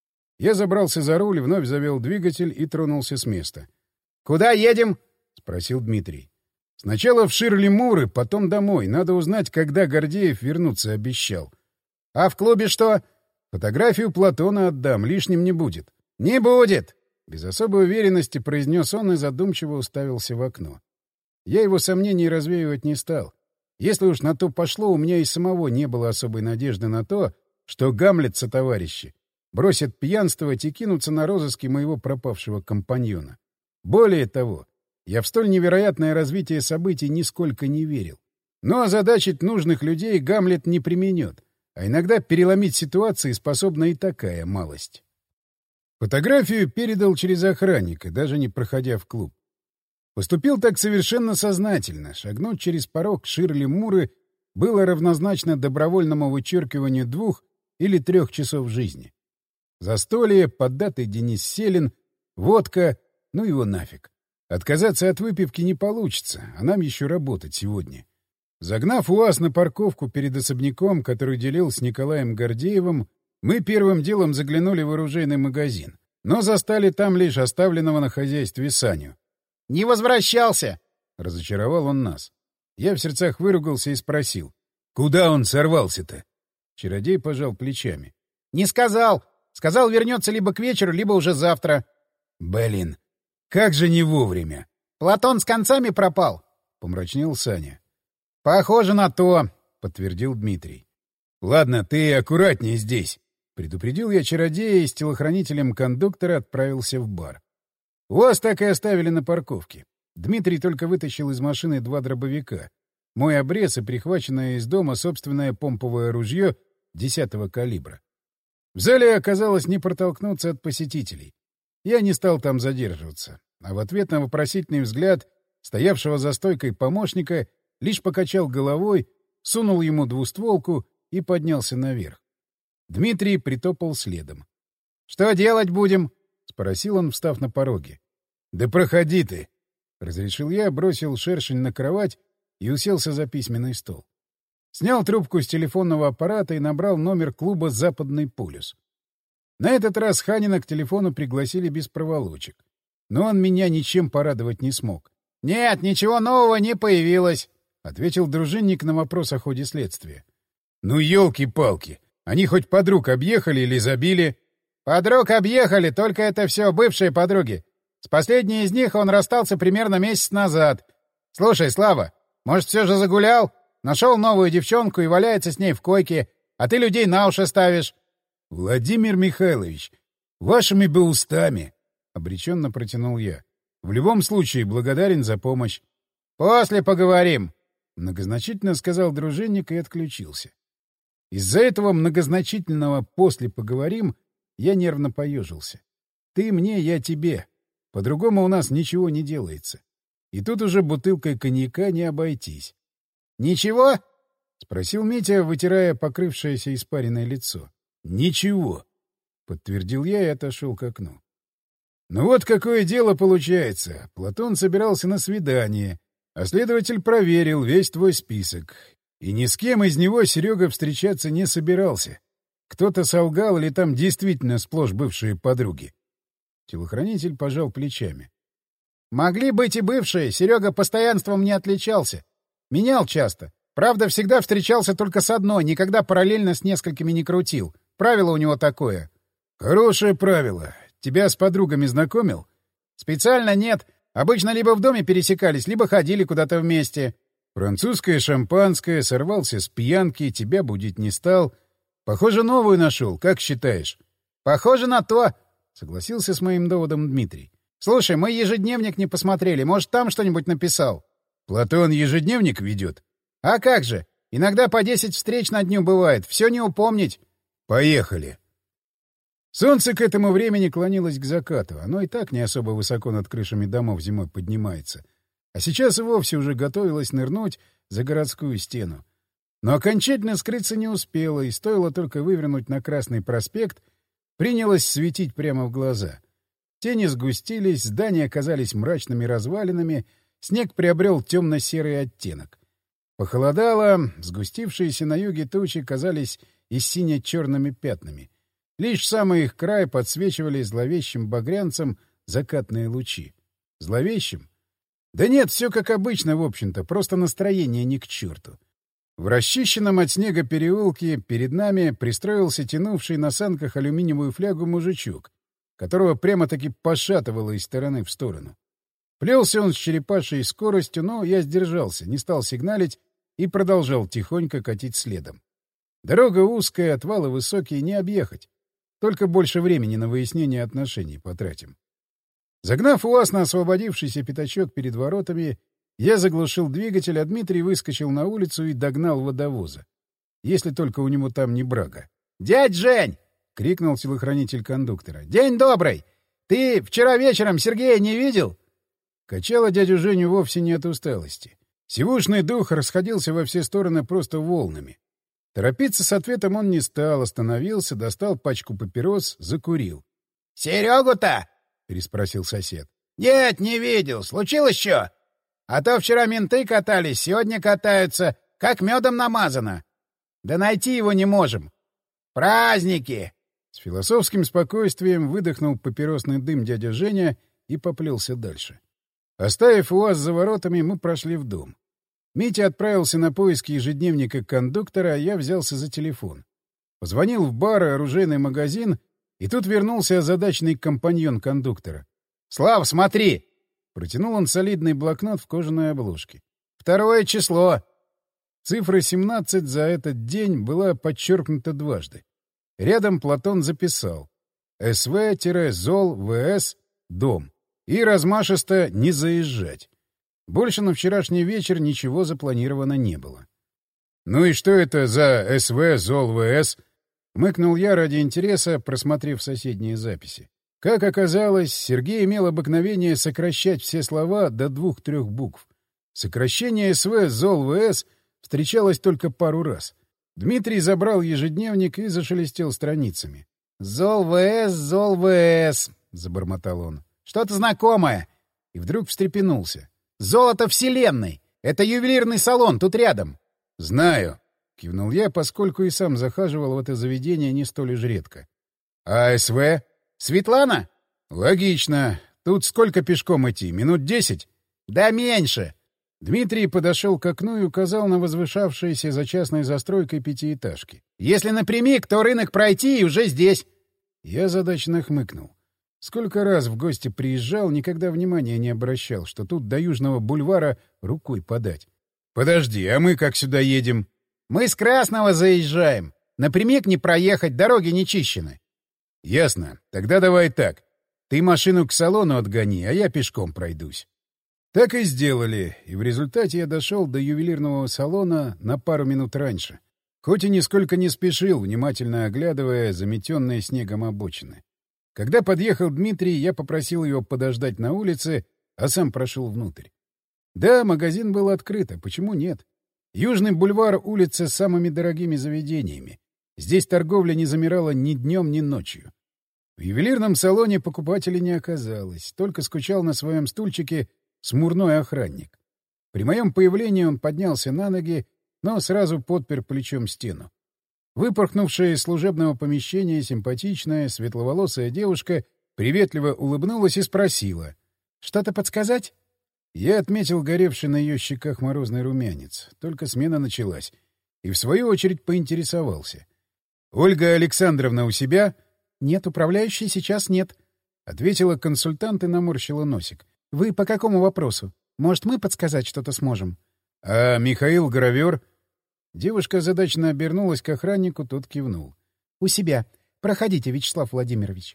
Я забрался за руль, вновь завел двигатель и тронулся с места. «Куда едем?» — спросил Дмитрий. «Сначала в Ширли-Муры, потом домой. Надо узнать, когда Гордеев вернуться обещал». «А в клубе что?» «Фотографию Платона отдам, лишним не будет». «Не будет!» — без особой уверенности произнес он и задумчиво уставился в окно. Я его сомнений развеивать не стал. Если уж на то пошло, у меня и самого не было особой надежды на то, что Гамлет сотоварищи бросят пьянствовать и кинутся на розыски моего пропавшего компаньона. Более того, я в столь невероятное развитие событий нисколько не верил. Но озадачить нужных людей Гамлет не применет, а иногда переломить ситуации способна и такая малость. Фотографию передал через охранника, даже не проходя в клуб. Поступил так совершенно сознательно. Шагнуть через порог Ширли-Муры было равнозначно добровольному вычеркиванию 2 или 3 часов жизни. Застолье, поддатый Денис Селин, водка, ну его нафиг. Отказаться от выпивки не получится, а нам еще работать сегодня. Загнав УАЗ на парковку перед особняком, который делил с Николаем Гордеевым, мы первым делом заглянули в оружейный магазин, но застали там лишь оставленного на хозяйстве Саню. «Не возвращался!» — разочаровал он нас. Я в сердцах выругался и спросил. «Куда он сорвался-то?» Чародей пожал плечами. «Не сказал. Сказал, вернется либо к вечеру, либо уже завтра». «Блин, как же не вовремя!» «Платон с концами пропал?» — помрачнел Саня. «Похоже на то», — подтвердил Дмитрий. «Ладно, ты аккуратнее здесь», — предупредил я чародея и с телохранителем кондуктора отправился в бар. УАЗ так и оставили на парковке. Дмитрий только вытащил из машины 2 дробовика. мой обрез и прихваченное из дома собственное помповое ружье 10-го калибра. В зале оказалось не протолкнуться от посетителей. Я не стал там задерживаться, а в ответ на вопросительный взгляд стоявшего за стойкой помощника лишь покачал головой, сунул ему двустволку и поднялся наверх. Дмитрий притопал следом. — Что делать будем? — спросил он, встав на пороге. — Да проходи ты! — разрешил я, бросил шершень на кровать и уселся за письменный стол. Снял трубку с телефонного аппарата и набрал номер клуба «Западный полюс». На этот раз Ханина к телефону пригласили без проволочек. Но он меня ничем порадовать не смог. — Нет, ничего нового не появилось, — ответил дружинник на вопрос о ходе следствия. — Ну, елки-палки! Они хоть подруг объехали или забили? — Подруг объехали, только это все бывшие подруги. С последней из них он расстался примерно месяц назад. Слушай, Слава, может, все же загулял? Нашел новую девчонку и валяется с ней в койке, а ты людей на уши ставишь. — Владимир Михайлович, вашими бы устами, — обреченно протянул я. — В любом случае, благодарен за помощь. — После поговорим, — многозначительно сказал дружинник и отключился. Из-за этого многозначительного «после поговорим» я нервно поежился. Ты мне, я тебе. По-другому у нас ничего не делается. И тут уже бутылкой коньяка не обойтись. — Ничего? — спросил Митя, вытирая покрывшееся испаренное лицо. — Ничего, — подтвердил я и отошел к окну. Ну вот какое дело получается. Платон собирался на свидание, а следователь проверил весь твой список. И ни с кем из него Серега встречаться не собирался. Кто-то солгал или там действительно сплошь бывшие подруги. Телохранитель пожал плечами. — Могли быть и бывшие. Серега постоянством не отличался. Менял часто. Правда, всегда встречался только с одной, никогда параллельно с несколькими не крутил. Правило у него такое. — Хорошее правило. Тебя с подругами знакомил? — Специально нет. Обычно либо в доме пересекались, либо ходили куда-то вместе. Французское шампанское, сорвался с пьянки, тебя будить не стал. Похоже, новую нашел, как считаешь? — Похоже на то, — согласился с моим доводом Дмитрий. — Слушай, мы ежедневник не посмотрели, может, там что-нибудь написал? — Платон ежедневник ведет? — А как же? Иногда по 10 встреч на дню бывает, все не упомнить. — Поехали. Солнце к этому времени клонилось к закату. Оно и так не особо высоко над крышами домов зимой поднимается. А сейчас и вовсе уже готовилось нырнуть за городскую стену. Но окончательно скрыться не успело, и стоило только вывернуть на Красный проспект, принялось светить прямо в глаза. Тени сгустились, здания оказались мрачными развалинами, снег приобрел темно-серый оттенок. Похолодало, сгустившиеся на юге тучи казались и сине-черными пятнами. Лишь самый их край подсвечивали зловещим багрянцем закатные лучи. Зловещим? Да нет, все как обычно, в общем-то, просто настроение ни к черту. В расчищенном от снега переулке перед нами пристроился тянувший на санках алюминиевую флягу мужичок, которого прямо-таки пошатывало из стороны в сторону. Плелся он с черепашьей скоростью, но я сдержался, не стал сигналить и продолжал тихонько катить следом. Дорога узкая, отвалы высокие, не объехать. Только больше времени на выяснение отношений потратим. Загнав УАЗ на освободившийся пятачок перед воротами, я заглушил двигатель, а Дмитрий выскочил на улицу и догнал водовоза. Если только у него там не брага. — Дядь Жень! — крикнул телохранитель кондуктора. — День добрый! Ты вчера вечером Сергея не видел? Качало дядю Женю вовсе не от усталости. Сивушный дух расходился во все стороны просто волнами. Торопиться с ответом он не стал, остановился, достал пачку папирос, закурил. — Серегу-то? — переспросил сосед. — Нет, не видел. Случилось что? А то вчера менты катались, сегодня катаются, как медом намазано. Да найти его не можем. Праздники! С философским спокойствием выдохнул папиросный дым дядя Женя и поплелся дальше. Оставив УАЗ за воротами, мы прошли в дом. Митя отправился на поиски ежедневника кондуктора, а я взялся за телефон. Позвонил в бар и оружейный магазин, и тут вернулся озадаченный компаньон кондуктора. — Слав, смотри! — протянул он солидный блокнот в кожаной обложке. — 2 число! Цифра 17 за этот день была подчеркнута дважды. Рядом Платон записал «СВ-ЗОЛ-ВС, дом» и размашисто «не заезжать». Больше на вчерашний вечер ничего запланировано не было. «Ну и что это за СВ, ЗОЛ, ВС?» — мыкнул я ради интереса, просмотрев соседние записи. Как оказалось, Сергей имел обыкновение сокращать все слова до 2-3 букв. Сокращение СВ, ЗОЛ, ВС встречалось только пару раз. Дмитрий забрал ежедневник и зашелестел страницами. «ЗОЛ, ВС», — забормотал он. «Что-то знакомое». И вдруг встрепенулся. «Золото Вселенной! Это ювелирный салон, тут рядом». «Знаю», — кивнул я, поскольку и сам захаживал в это заведение не столь уж редко. «А СВ?» «Светлана?» «Логично. Тут сколько пешком идти? Минут 10?» «Да меньше». Дмитрий подошел к окну и указал на возвышавшиеся за частной застройкой пятиэтажки. «Если напрямик, то рынок пройти и уже здесь». Я озадаченно хмыкнул. Сколько раз в гости приезжал, никогда внимания не обращал, что тут до Южного бульвара рукой подать. «Подожди, а мы как сюда едем?» «Мы с Красного заезжаем. Напрямик не проехать, дороги не чищены». «Ясно. Тогда давай так. Ты машину к салону отгони, а я пешком пройдусь». Так и сделали, и в результате я дошел до ювелирного салона на пару минут раньше, хоть и нисколько не спешил, внимательно оглядывая заметенные снегом обочины. Когда подъехал Дмитрий, я попросил его подождать на улице, а сам прошел внутрь. Да, магазин был открыт, а почему нет? Южный бульвар — улица с самыми дорогими заведениями. Здесь торговля не замирала ни днем, ни ночью. В ювелирном салоне покупателей не оказалось, только скучал на своем стульчике смурной охранник. При моем появлении он поднялся на ноги, но сразу подпер плечом стену. Выпорхнувшая из служебного помещения симпатичная, светловолосая девушка приветливо улыбнулась и спросила: «Что-то подсказать?» Я отметил горевший на ее щеках морозный румянец. Только смена началась. И в свою очередь поинтересовался: «Ольга Александровна у себя?» «Нет, управляющей сейчас нет», — ответила консультант и наморщила носик. «Вы по какому вопросу? Может, мы подсказать что-то сможем?» «А Михаил Гравер?» Девушка озадаченно обернулась к охраннику, тот кивнул. «У себя. Проходите, Вячеслав Владимирович».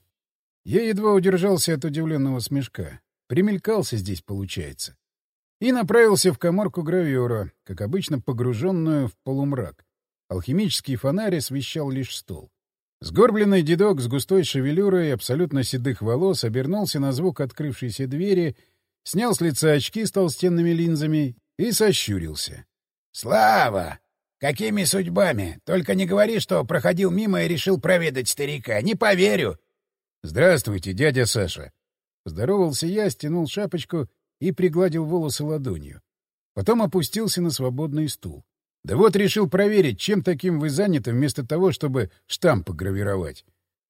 Я едва удержался от удивленного смешка. Примелькался здесь, получается. И направился в каморку гравера, как обычно погруженную в полумрак. Алхимический фонарь освещал лишь стол. Сгорбленный дедок с густой шевелюрой абсолютно седых волос обернулся на звук открывшейся двери, снял с лица очки с толстенными линзами и сощурился. «Слава! Какими судьбами? Только не говори, что проходил мимо и решил проведать старика. Не поверю!» «Здравствуйте, дядя Саша!» Поздоровался я, стянул шапочку и пригладил волосы ладонью. Потом опустился на свободный стул. «Да вот решил проверить, чем таким вы заняты, вместо того, чтобы штампы гравировать».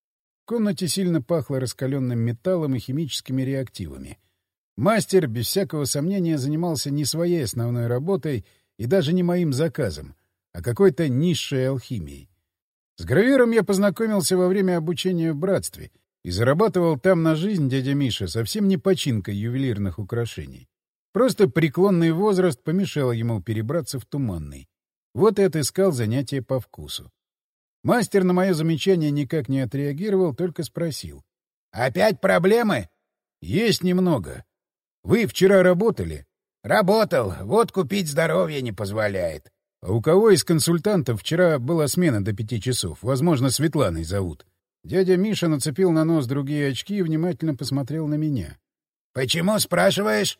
В комнате сильно пахло раскаленным металлом и химическими реактивами. Мастер, без всякого сомнения, занимался не своей основной работой и даже не моим заказом, а какой-то низшей алхимией. С гравером я познакомился во время обучения в братстве и зарабатывал там на жизнь дядя Миша совсем не починкой ювелирных украшений. Просто преклонный возраст помешал ему перебраться в Туманный. Вот и отыскал занятие по вкусу. Мастер на мое замечание никак не отреагировал, только спросил: «Опять проблемы?» «Есть немного. Вы вчера работали?» «Работал. Вот купить здоровье не позволяет». «А у кого из консультантов вчера была смена до 5 часов? Возможно, Светланой зовут». Дядя Миша нацепил на нос другие очки и внимательно посмотрел на меня. «Почему, спрашиваешь?»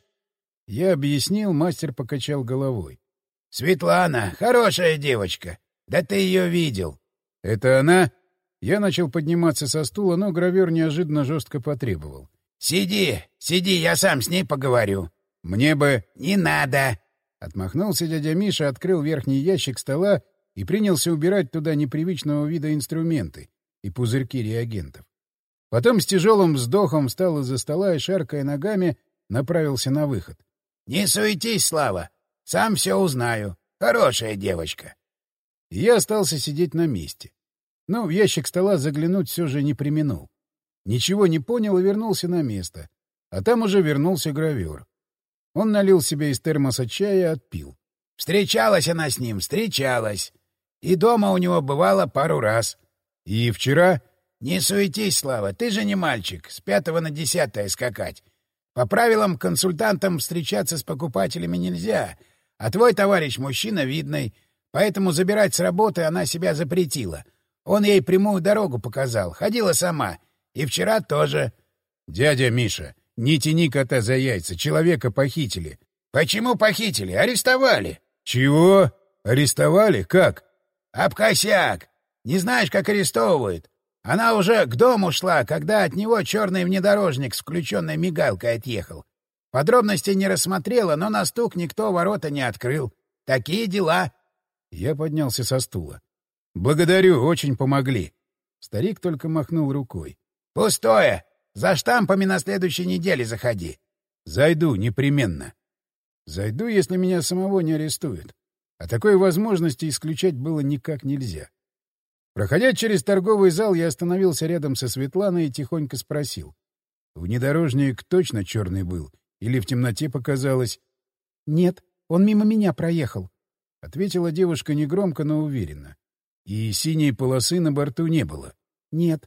Я объяснил, мастер покачал головой. «Светлана, хорошая девочка. Да ты ее видел». «Это она?» Я начал подниматься со стула, но гравер неожиданно жестко потребовал. «Сиди, сиди, я сам с ней поговорю». «Мне бы...» «Не надо». Отмахнулся дядя Миша, открыл верхний ящик стола и принялся убирать туда непривычного вида инструменты и пузырьки реагентов. Потом с тяжелым вздохом встал из-за стола и, шаркая ногами, направился на выход. «Не суетись, Слава. Сам все узнаю. Хорошая девочка». И я остался сидеть на месте. Но в ящик стола заглянуть все же не преминул. Ничего не понял и вернулся на место. А там уже вернулся гравер. Он налил себе из термоса чая и отпил. «Встречалась она с ним, встречалась. И дома у него бывало пару раз». «И вчера?» «Не суетись, Слава, ты же не мальчик, с 5 на 10 скакать. По правилам, консультантам встречаться с покупателями нельзя, а твой товарищ мужчина видный, поэтому забирать с работы она себя запретила. Он ей прямую дорогу показал, ходила сама. И вчера тоже. — Дядя Миша, не тяни кота за яйца, человека похитили. — Почему похитили? Арестовали. — Чего? Арестовали? Как? — Обкосяк. Не знаешь, как арестовывают? Она уже к дому шла, когда от него черный внедорожник с включенной мигалкой отъехал. Подробностей не рассмотрела, но на стук никто ворота не открыл. Такие дела. Я поднялся со стула. — Благодарю, очень помогли. Старик только махнул рукой. — Пустое. За штампами на следующей неделе заходи. — Зайду, непременно. Зайду, если меня самого не арестуют. А такой возможности исключать было никак нельзя. Проходя через торговый зал, я остановился рядом со Светланой и тихонько спросил. Внедорожник точно черный был? Или в темноте показалось? — Нет, он мимо меня проехал, — ответила девушка негромко, но уверенно. — И синей полосы на борту не было? — Нет.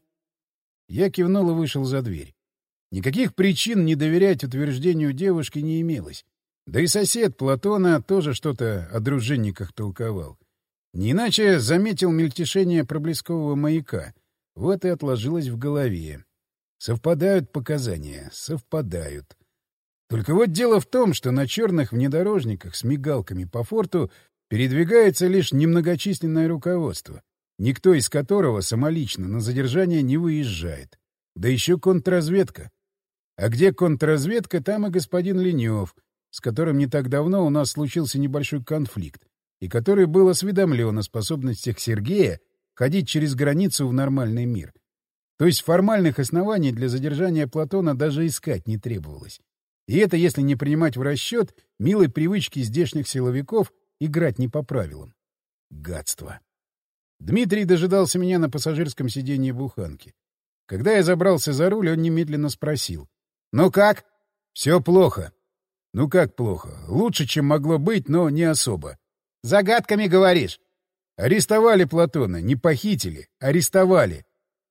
Я кивнул и вышел за дверь. Никаких причин не доверять утверждению девушки не имелось. Да и сосед Платона тоже что-то о дружинниках толковал. Не иначе заметил мельтешение проблескового маяка. Вот и отложилось в голове. Совпадают показания, совпадают. Только вот дело в том, что на черных внедорожниках с мигалками по форту передвигается лишь немногочисленное руководство, никто из которого самолично на задержание не выезжает. Да еще контрразведка. А где контрразведка, там и господин Ленев, с которым не так давно у нас случился небольшой конфликт, и который был осведомлен о способностях Сергея ходить через границу в нормальный мир. То есть формальных оснований для задержания Платона даже искать не требовалось. И это если не принимать в расчет милой привычки здешних силовиков играть не по правилам. Гадство. Дмитрий дожидался меня на пассажирском сиденье буханки. Когда я забрался за руль, он немедленно спросил. «Ну как?» «Все плохо». «Ну как плохо? Лучше, чем могло быть, но не особо». «Загадками говоришь?» «Арестовали Платона. Не похитили. Арестовали».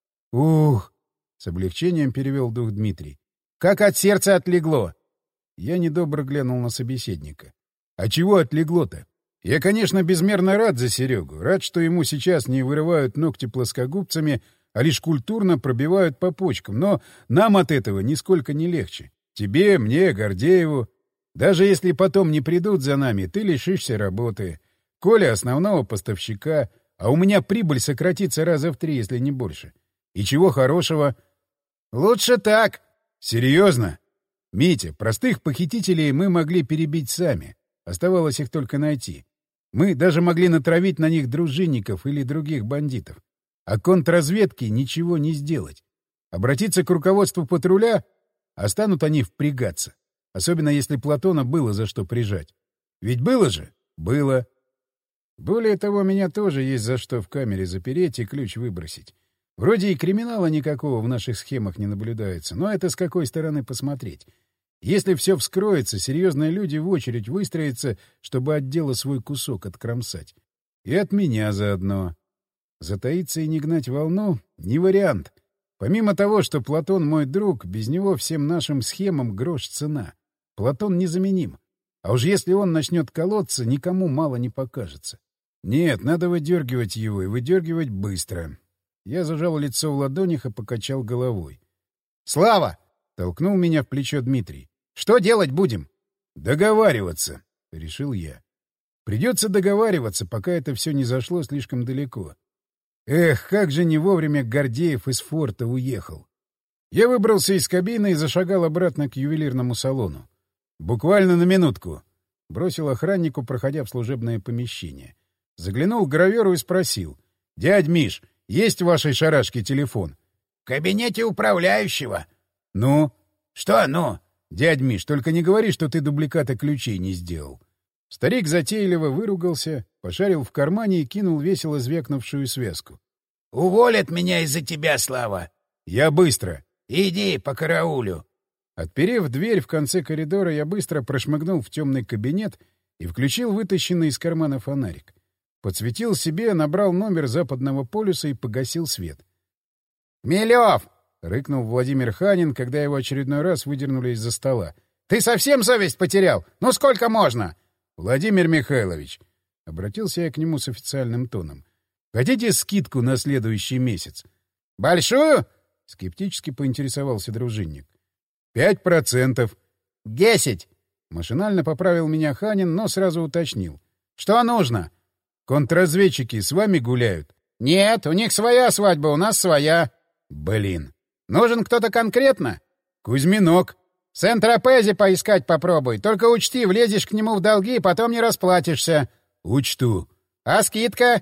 «Ух!» — с облегчением перевел дух Дмитрий. «Как от сердца отлегло!» Я недобро глянул на собеседника. «А чего отлегло-то? Я, конечно, безмерно рад за Серегу. Рад, что ему сейчас не вырывают ногти плоскогубцами, а лишь культурно пробивают по почкам. Но нам от этого нисколько не легче. Тебе, мне, Гордееву. Даже если потом не придут за нами, ты лишишься работы. Коля — основного поставщика, а у меня прибыль сократится раза в 3, если не больше. И чего хорошего?» «Лучше так». «Серьезно? Митя, простых похитителей мы могли перебить сами. Оставалось их только найти. Мы даже могли натравить на них дружинников или других бандитов. А контрразведке ничего не сделать. Обратиться к руководству патруля, а станут они впрягаться. Особенно если Платона было за что прижать. Ведь было же? Было. Более того, меня тоже есть за что в камере запереть и ключ выбросить. Вроде и криминала никакого в наших схемах не наблюдается, но это с какой стороны посмотреть. Если все вскроется, серьезные люди в очередь выстроятся, чтобы от дела свой кусок откромсать. И от меня заодно. Затаиться и не гнать волну — не вариант. Помимо того, что Платон мой друг, без него всем нашим схемам грош цена. Платон незаменим. А уж если он начнет колоться, никому мало не покажется. Нет, надо выдергивать его, и выдергивать быстро. Я зажал лицо в ладонях и покачал головой. «Слава!» — толкнул меня в плечо Дмитрий. «Что делать будем?» «Договариваться», — решил я. «Придется договариваться, пока это все не зашло слишком далеко. Эх, как же не вовремя Гордеев из форта уехал». Я выбрался из кабины и зашагал обратно к ювелирному салону. «Буквально на минутку», — бросил охраннику, проходя в служебное помещение. Заглянул к граверу и спросил. «Дядь Миш, есть в вашей шарашке телефон?» — В кабинете управляющего. — Ну? — Что «ну»? — Дядь Миш, только не говори, что ты дубликата ключей не сделал. Старик затейливо выругался, пошарил в кармане и кинул весело звякнувшую связку. — Уволят меня из-за тебя, Слава. — Я быстро. — Иди по караулю. Отперев дверь в конце коридора, я быстро прошмыгнул в темный кабинет и включил вытащенный из кармана фонарик. Подсветил себе, набрал номер западного полюса и погасил свет. «Милев!» — рыкнул Владимир Ханин, когда его очередной раз выдернули из-за стола. «Ты совсем совесть потерял? Ну сколько можно?» «Владимир Михайлович», — обратился я к нему с официальным тоном, — «хотите скидку на следующий месяц?» «Большую?» — скептически поинтересовался дружинник. 5%. 10. Машинально поправил меня Ханин, но сразу уточнил. «Что нужно?» «Контрразведчики с вами гуляют?» «Нет, у них своя свадьба, у нас своя». «Блин». «Нужен кто-то конкретно?» «Кузьминок». «В Сент-Тропезе поискать попробуй. Только учти, влезешь к нему в долги, потом не расплатишься». «Учту». «А скидка?»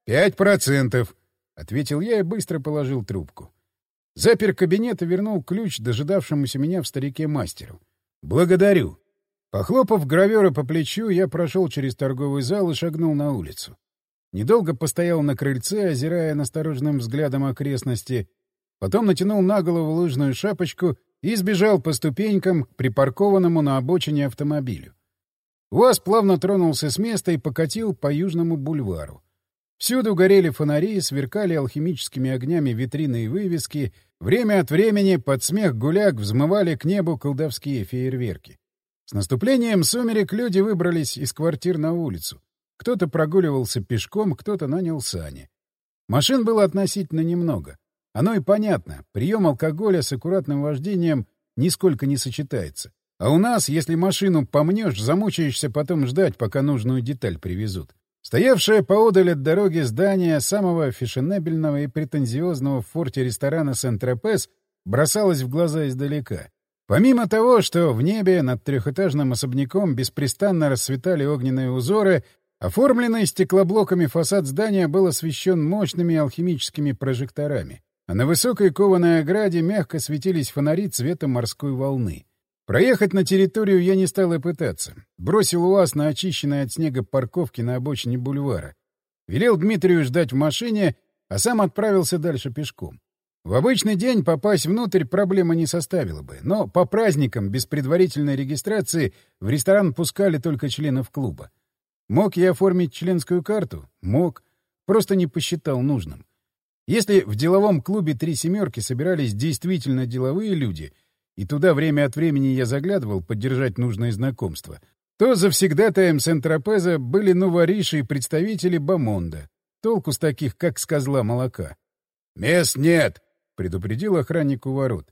5%, — ответил я и быстро положил трубку. Запер кабинет и вернул ключ дожидавшемуся меня в старике-мастеру. «Благодарю». Похлопав гравера по плечу, я прошел через торговый зал и шагнул на улицу. Недолго постоял на крыльце, озирая настороженным взглядом окрестности, потом натянул на голову лыжную шапочку и сбежал по ступенькам к припаркованному на обочине автомобилю. УАЗ плавно тронулся с места и покатил по Южному бульвару. Всюду горели фонари, сверкали алхимическими огнями витрины и вывески, время от времени под смех гуляк взмывали к небу колдовские фейерверки. С наступлением сумерек люди выбрались из квартир на улицу. Кто-то прогуливался пешком, кто-то нанял сани. Машин было относительно немного. Оно и понятно, прием алкоголя с аккуратным вождением нисколько не сочетается. А у нас, если машину помнешь, замучаешься потом ждать, пока нужную деталь привезут. Стоявшее поодаль от дороги здание самого фешенебельного и претензиозного в форте ресторана «Сент-Тропез» бросалось в глаза издалека. Помимо того, что в небе над трехэтажным особняком беспрестанно расцветали огненные узоры, оформленный стеклоблоками фасад здания был освещен мощными алхимическими прожекторами, а на высокой кованой ограде мягко светились фонари цвета морской волны. Проехать на территорию я не стал и пытаться. Бросил УАЗ на очищенной от снега парковке на обочине бульвара. Велел Дмитрию ждать в машине, а сам отправился дальше пешком. В обычный день попасть внутрь проблема не составила бы, но по праздникам без предварительной регистрации в ресторан пускали только членов клуба. Мог я оформить членскую карту? Мог. Просто не посчитал нужным. Если в деловом клубе «Три семерки» собирались действительно деловые люди, и туда время от времени я заглядывал поддержать нужные знакомства, то завсегдатаем Сент-Тропеза были новориши и представители Бамонда. Толку с таких, как с козла молока. «Мест нет!» — предупредил охранник у ворот.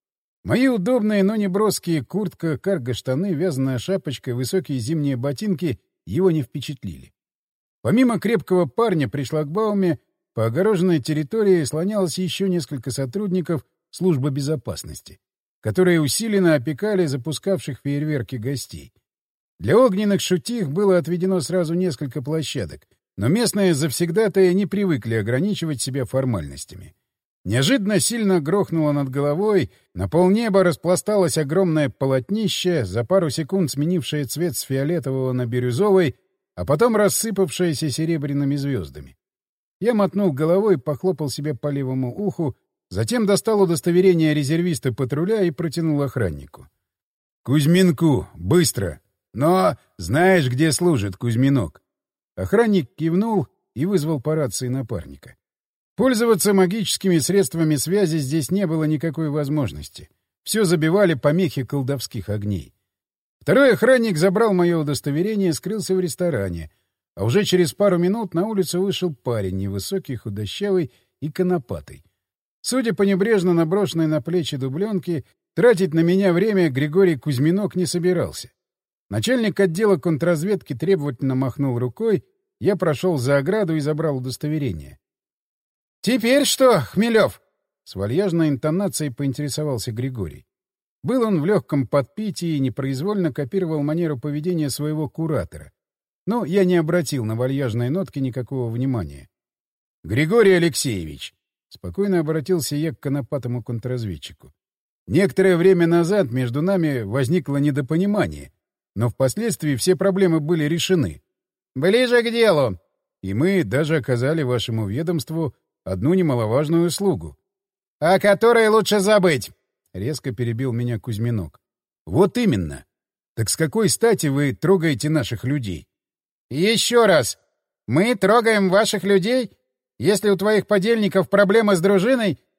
Мои удобные, но не броские куртка, карго-штаны, вязаная шапочка и высокие зимние ботинки его не впечатлили. Помимо крепкого парня при шлагбауме, по огороженной территории слонялось еще несколько сотрудников службы безопасности, которые усиленно опекали запускавших фейерверки гостей. Для огненных шутих было отведено сразу несколько площадок, но местные завсегдатаи не привыкли ограничивать себя формальностями. Неожиданно сильно грохнуло над головой, на полнеба распласталось огромное полотнище, за пару секунд сменившее цвет с фиолетового на бирюзовый, а потом рассыпавшееся серебряными звездами. Я мотнул головой и похлопал себя по левому уху, затем достал удостоверение резервиста патруля и протянул охраннику. «Кузьминку! Быстро! Но знаешь, где служит Кузьминок?» Охранник кивнул и вызвал по рации напарника. Пользоваться магическими средствами связи здесь не было никакой возможности. Все забивали помехи колдовских огней. Второй охранник забрал мое удостоверение и скрылся в ресторане, а уже через пару минут на улицу вышел парень, невысокий, худощавый и конопатый. Судя по небрежно наброшенной на плечи дубленке, тратить на меня время Григорий Кузьминок не собирался. Начальник отдела контрразведки требовательно махнул рукой, я прошел за ограду и забрал удостоверение. «Теперь что, Хмелев?» — с вальяжной интонацией поинтересовался Григорий. Был он в легком подпитии и непроизвольно копировал манеру поведения своего куратора. Но я не обратил на вальяжные нотки никакого внимания. «Григорий Алексеевич!» — спокойно обратился я к конопатому контрразведчику. «Некоторое время назад между нами возникло недопонимание, но впоследствии все проблемы были решены. Ближе к делу!» И мы даже оказали вашему ведомству одну немаловажную услугу. — О которой лучше забыть! — резко перебил меня Кузьминок. — Вот именно. Так с какой стати вы трогаете наших людей? — Еще раз! Мы трогаем ваших людей? Если у твоих подельников проблемы с дружиной,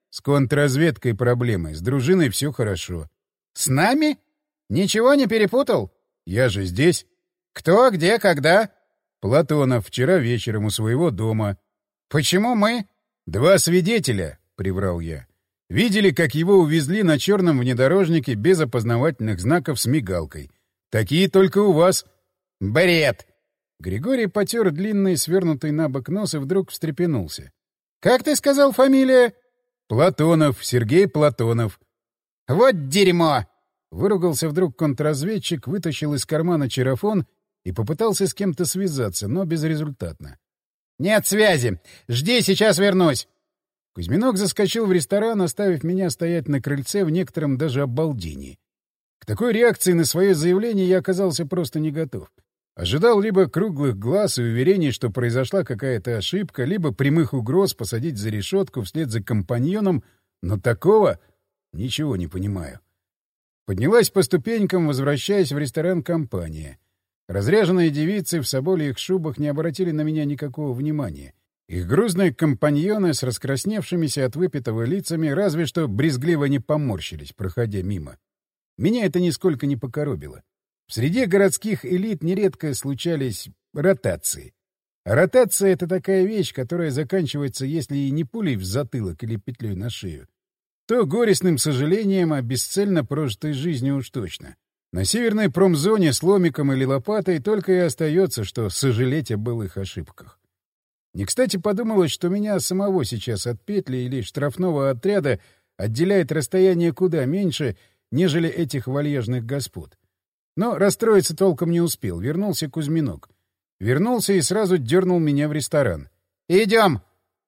С контрразведкой проблемы, с дружиной все хорошо. С нами? Ничего не перепутал? Я же здесь. Кто, где, когда? Платонов вчера вечером у своего дома. Почему мы? 2 свидетеля, — приврал я. Видели, как его увезли на черном внедорожнике без опознавательных знаков с мигалкой. Такие только у вас. Бред! Григорий потер длинный, свернутый на бок нос и вдруг встрепенулся. — Как ты сказал фамилия? — Платонов, Сергей Платонов. — Вот дерьмо! — выругался вдруг контрразведчик, вытащил из кармана чарафон и попытался с кем-то связаться, но безрезультатно. — Нет связи! Жди, сейчас вернусь! Кузьминок заскочил в ресторан, оставив меня стоять на крыльце в некотором даже обалдении. К такой реакции на свое заявление я оказался просто не готов. Ожидал либо круглых глаз и уверений, что произошла какая-то ошибка, либо прямых угроз посадить за решетку вслед за компаньоном, но такого ничего не понимаю. Поднялась по ступенькам, возвращаясь в ресторан компания. Разряженные девицы в собольих шубах не обратили на меня никакого внимания. Их грузные компаньоны с раскрасневшимися от выпитого лицами разве что брезгливо не поморщились, проходя мимо. Меня это нисколько не покоробило. В среде городских элит нередко случались ротации. А ротация — это такая вещь, которая заканчивается, если и не пулей в затылок или петлей на шею, то горестным сожалением о бесцельно прожитой жизни уж точно. На северной промзоне с ломиком или лопатой только и остается, что сожалеть о былых ошибках. Не кстати подумалось, что меня самого сейчас от петли или штрафного отряда отделяет расстояние куда меньше, нежели этих вальяжных господ. Но расстроиться толком не успел. Вернулся Кузьминок. Вернулся и сразу дернул меня в ресторан. «Идем!»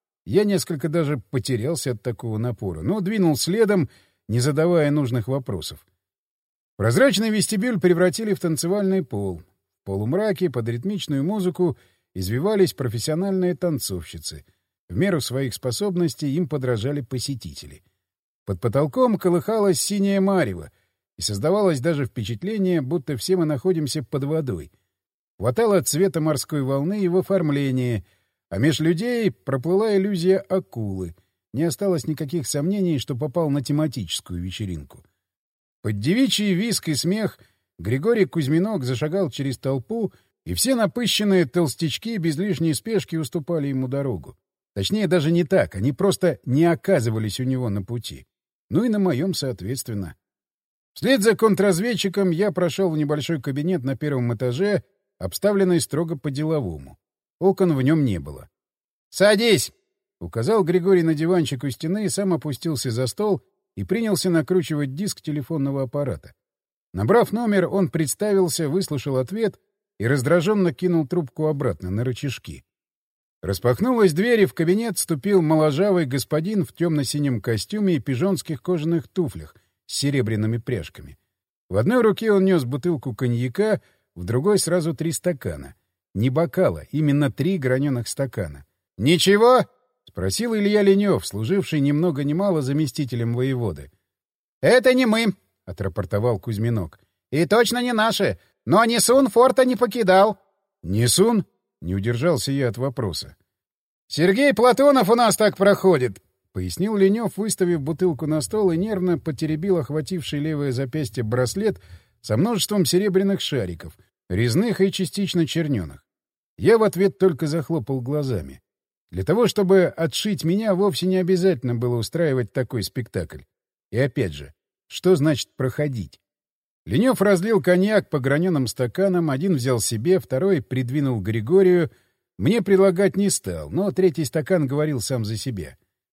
Я несколько даже потерялся от такого напора, но двинул следом, не задавая нужных вопросов. Прозрачный вестибюль превратили в танцевальный пол. В полумраке под ритмичную музыку извивались профессиональные танцовщицы. В меру своих способностей им подражали посетители. Под потолком колыхалась синяя марево, и создавалось даже впечатление, будто все мы находимся под водой. Хватало цвета морской волны и в оформлении, а меж людей проплыла иллюзия акулы. Не осталось никаких сомнений, что попал на тематическую вечеринку. Под девичий визг и смех Григорий Кузьминок зашагал через толпу, и все напыщенные толстячки без лишней спешки уступали ему дорогу. Точнее, даже не так, они просто не оказывались у него на пути. Ну и на моем, соответственно. Вслед за контрразведчиком я прошел в небольшой кабинет на первом этаже, обставленный строго по-деловому. Окон в нем не было. «Садись!» — указал Григорий на диванчик у стены, сам опустился за стол и принялся накручивать диск телефонного аппарата. Набрав номер, он представился, выслушал ответ и раздраженно кинул трубку обратно на рычажки. Распахнулась дверь, и в кабинет вступил моложавый господин в темно-синем костюме и пижонских кожаных туфлях с серебряными пряжками. В одной руке он нес бутылку коньяка, в другой сразу 3 стакана. Не бокала, именно 3 граненых стакана. «Ничего?» — спросил Илья Ленев, служивший ни много ни мало заместителем воеводы. «Это не мы», — отрапортовал Кузьминок. «И точно не наши. Но Несун форта не покидал». «Несун?» — не удержался я от вопроса. «Сергей Платонов у нас так проходит», — пояснил Ленев, выставив бутылку на стол и нервно потеребил охвативший левое запястье браслет со множеством серебряных шариков, резных и частично черненых. Я в ответ только захлопал глазами. Для того, чтобы отшить меня, вовсе не обязательно было устраивать такой спектакль. И опять же, что значит «проходить»? Ленев разлил коньяк по граненым стаканам, один взял себе, второй придвинул Григорию. Мне предлагать не стал, но 3-й стакан говорил сам за себя.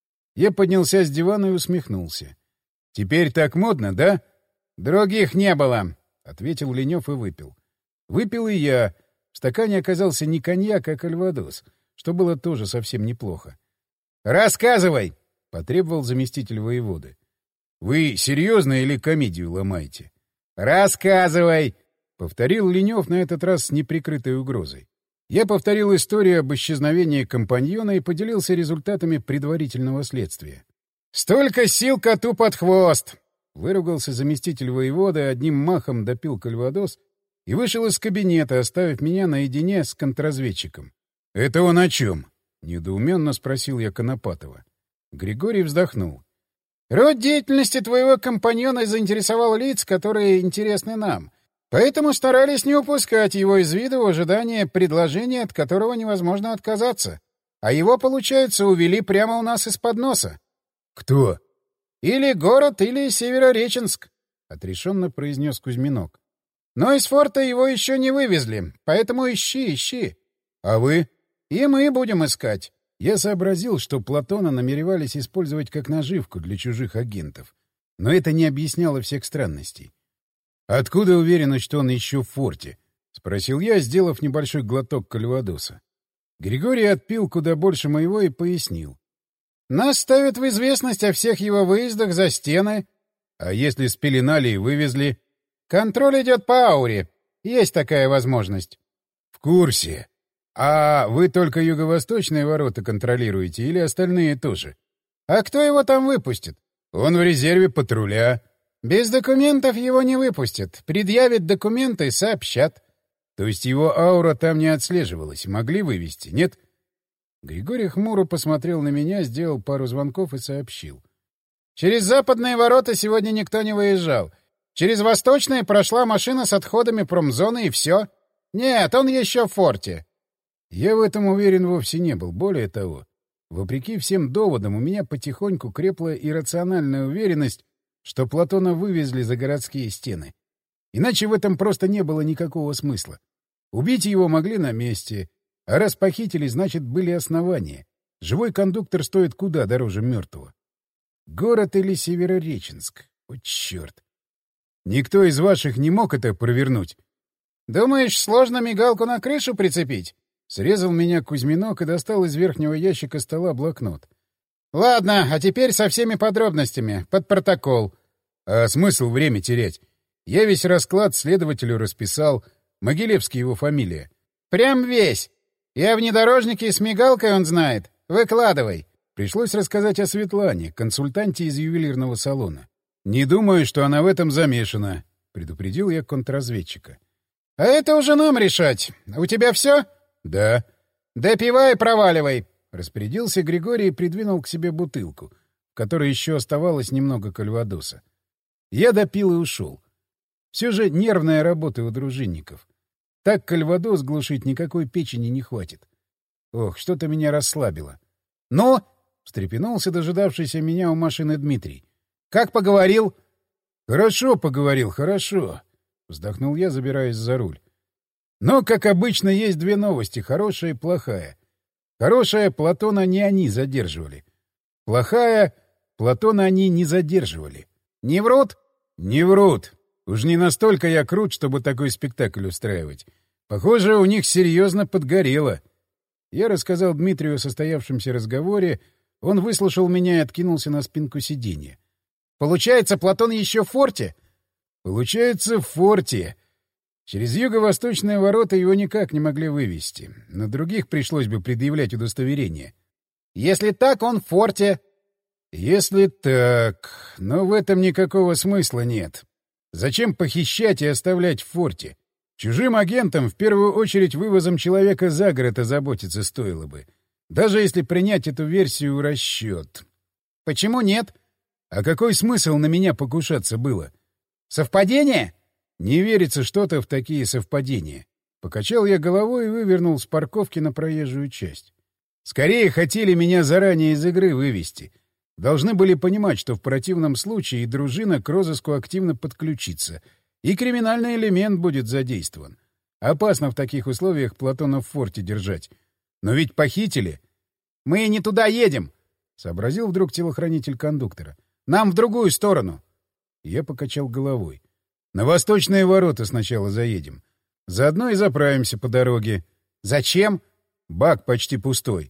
Я поднялся с дивана и усмехнулся. «Теперь так модно, да?» «Других не было», — ответил Ленев и выпил. Выпил и я. В стакане оказался не коньяк, а кальвадос, что было тоже совсем неплохо. «Рассказывай!» — потребовал заместитель воеводы. «Вы серьезно или комедию ломаете?» «Рассказывай!» — повторил Ленев на этот раз с неприкрытой угрозой. Я повторил историю об исчезновении компаньона и поделился результатами предварительного следствия. «Столько сил коту под хвост!» — выругался заместитель воеводы, одним махом допил кальвадос и вышел из кабинета, оставив меня наедине с контрразведчиком. «Это он о чем?» — недоуменно спросил я Конопатова. Григорий вздохнул. Род деятельности твоего компаньона заинтересовал лиц, которые интересны нам. Поэтому старались не упускать его из виду в ожидании предложения, от которого невозможно отказаться. А его, получается, увели прямо у нас из-под носа. — Кто? — Или город, или Северореченск, — отрешенно произнес Кузьминок. — Но из форта его еще не вывезли, поэтому ищи. — А вы? — И мы будем искать. Я сообразил, что Платона намеревались использовать как наживку для чужих агентов. Но это не объясняло всех странностей. «Откуда уверенность, что он еще в форте?» — спросил я, сделав небольшой глоток кальвадоса. Григорий отпил куда больше моего и пояснил. «Нас ставят в известность о всех его выездах за стены». «А если спеленали и вывезли?» «Контроль идет по ауре. Есть такая возможность». «В курсе. А вы только юго-восточные ворота контролируете или остальные тоже?» «А кто его там выпустит?» «Он в резерве патруля». «Без документов его не выпустят. Предъявят документы и сообщат». «То есть его аура там не отслеживалась? Могли вывести, нет?» Григорий хмуро посмотрел на меня, сделал пару звонков и сообщил. «Через западные ворота сегодня никто не выезжал. Через восточные прошла машина с отходами промзоны и все. Нет, он еще в форте». Я в этом уверен вовсе не был. Более того, вопреки всем доводам, у меня потихоньку крепла иррациональная уверенность, что Платона вывезли за городские стены. Иначе в этом просто не было никакого смысла. Убить его могли на месте, а раз похитили, значит, были основания. Живой кондуктор стоит куда дороже мертвого. Город или Северореченск? О, черт! Никто из ваших не мог это провернуть? «Думаешь, сложно мигалку на крышу прицепить?» Срезал меня Кузьминок и достал из верхнего ящика стола блокнот. «Ладно, а теперь со всеми подробностями, под протокол». «А смысл время терять? Я весь расклад следователю расписал. Могилевский его фамилия». «Прям весь. И о внедорожнике с мигалкой он знает. Выкладывай». Пришлось рассказать о Светлане, консультанте из ювелирного салона. «Не думаю, что она в этом замешана», — предупредил я контрразведчика. «А это уже нам решать. У тебя все?» «Да». «Допивай и проваливай», — распорядился Григорий и придвинул к себе бутылку, в которой еще оставалось немного кальвадоса. Я допил и ушел. Все же нервная работа у дружинников. Так кальвадос глушить никакой печени не хватит. Ох, что-то меня расслабило. «Ну?» — встрепенулся дожидавшийся меня у машины Дмитрий. «Как поговорил?» «Хорошо поговорил, хорошо», — вздохнул я, забираясь за руль. Но, как обычно, есть две новости — хорошая и плохая. Хорошая — Платона не они задерживали. Плохая — Платона они не задерживали. «Не врут?» «Не врут. Уж не настолько я крут, чтобы такой спектакль устраивать. Похоже, у них серьезно подгорело». Я рассказал Дмитрию о состоявшемся разговоре, он выслушал меня и откинулся на спинку сиденья. «Получается, Платон еще в форте?» «Получается, в форте». Через юго-восточные ворота его никак не могли вывести. На других пришлось бы предъявлять удостоверение. «Если так, он в форте». «Если так... Но в этом никакого смысла нет. Зачем похищать и оставлять в форте? Чужим агентам в первую очередь вывозом человека за город озаботиться стоило бы. Даже если принять эту версию в расчет». «Почему нет?» «А какой смысл на меня покушаться было?» «Совпадение?» «Не верится что-то в такие совпадения». Покачал я головой и вывернул с парковки на проезжую часть. Скорее хотели меня заранее из игры вывести. Должны были понимать, что в противном случае и дружина к розыску активно подключится, и криминальный элемент будет задействован. Опасно в таких условиях Платона в форте держать. Но ведь похитили. «Мы не туда едем», — сообразил вдруг телохранитель кондуктора. «Нам в другую сторону». Я покачал головой. «На восточные ворота сначала заедем. Заодно и заправимся по дороге». «Зачем?» «Бак почти пустой».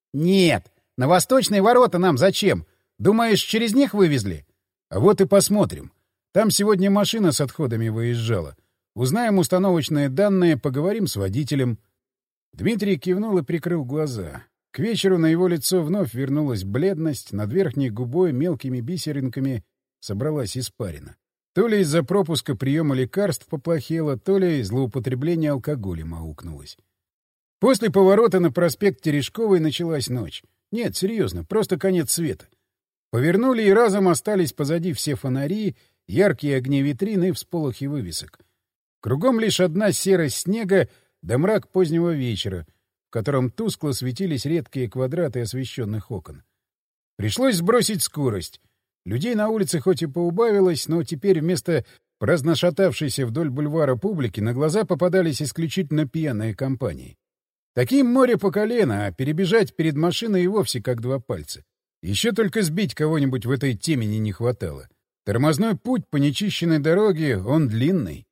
«Нет, на восточные ворота нам зачем? Думаешь, через них вывезли?» «А вот и посмотрим. Там сегодня машина с отходами выезжала. Узнаем установочные данные, поговорим с водителем». Дмитрий кивнул и прикрыл глаза. К вечеру на его лицо вновь вернулась бледность, над верхней губой мелкими бисеринками собралась испарина. То ли из-за пропуска приема лекарств поплохело, то ли злоупотребление алкоголем аукнулось. После поворота на проспект Терешковой началась ночь. Нет, серьезно, просто конец света. Повернули и разом остались позади все фонари, яркие огни витрин и всполохи вывесок. Кругом лишь одна серость снега да мрак позднего вечера, в котором тускло светились редкие квадраты освещенных окон. Пришлось сбросить скорость. Людей на улице хоть и поубавилось, но теперь вместо разношатавшейся вдоль бульвара публики на глаза попадались исключительно пьяные компании. Таким море по колено, а перебежать перед машиной и вовсе как два пальца. Еще только сбить кого-нибудь в этой темени не хватало. Тормозной путь по нечищенной дороге, он длинный.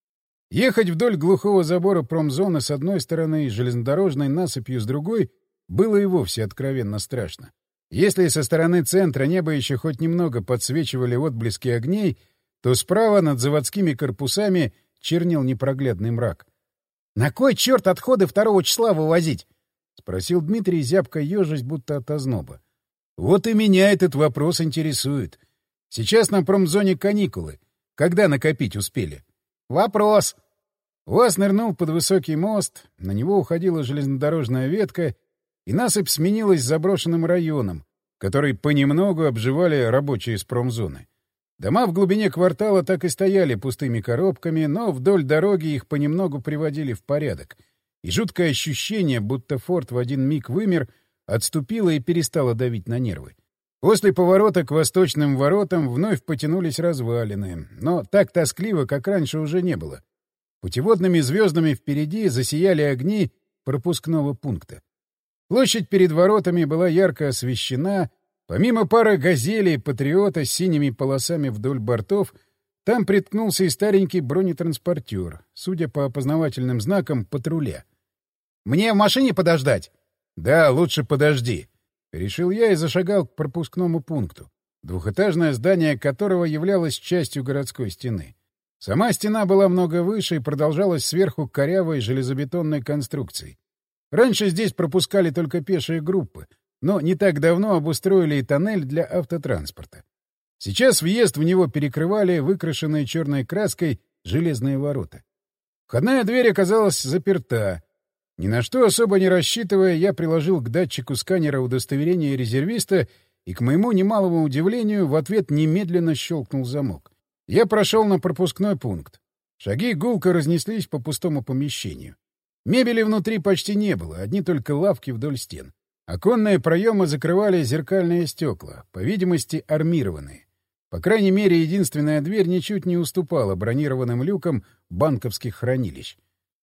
Ехать вдоль глухого забора промзоны с одной стороны и железнодорожной насыпью с другой было и вовсе откровенно страшно. Если со стороны центра небо еще хоть немного подсвечивали отблески огней, то справа над заводскими корпусами чернел непроглядный мрак. — На кой черт отходы 2 числа вывозить? — спросил Дмитрий, зябко ежась, будто от озноба. — Вот и меня этот вопрос интересует. Сейчас на промзоне каникулы. Когда накопить успели? — Вопрос. УАЗ нырнул под высокий мост, на него уходила железнодорожная ветка, и насыпь сменилась заброшенным районом, который понемногу обживали рабочие из промзоны. Дома в глубине квартала так и стояли пустыми коробками, но вдоль дороги их понемногу приводили в порядок. И жуткое ощущение, будто форт в один миг вымер, отступило и перестало давить на нервы. После поворота к восточным воротам вновь потянулись развалины, но так тоскливо, как раньше, уже не было. Путеводными звездами впереди засияли огни пропускного пункта. Площадь перед воротами была ярко освещена. Помимо пары «Газелей» и «Патриота» с синими полосами вдоль бортов, там приткнулся и старенький бронетранспортер, судя по опознавательным знакам, патруля. «Мне в машине подождать?» «Да, лучше подожди», — решил я и зашагал к пропускному пункту, двухэтажное здание которого являлось частью городской стены. Сама стена была много выше и продолжалась сверху корявой железобетонной конструкцией. Раньше здесь пропускали только пешие группы, но не так давно обустроили и тоннель для автотранспорта. Сейчас въезд в него перекрывали выкрашенные черной краской железные ворота. Входная дверь оказалась заперта. Ни на что особо не рассчитывая, я приложил к датчику сканера удостоверение резервиста, и, к моему немалому удивлению, в ответ немедленно щелкнул замок. Я прошел на пропускной пункт. Шаги гулко разнеслись по пустому помещению. Мебели внутри почти не было, одни только лавки вдоль стен. Оконные проемы закрывали зеркальные стекла, по видимости, армированные. По крайней мере, единственная дверь ничуть не уступала бронированным люкам банковских хранилищ.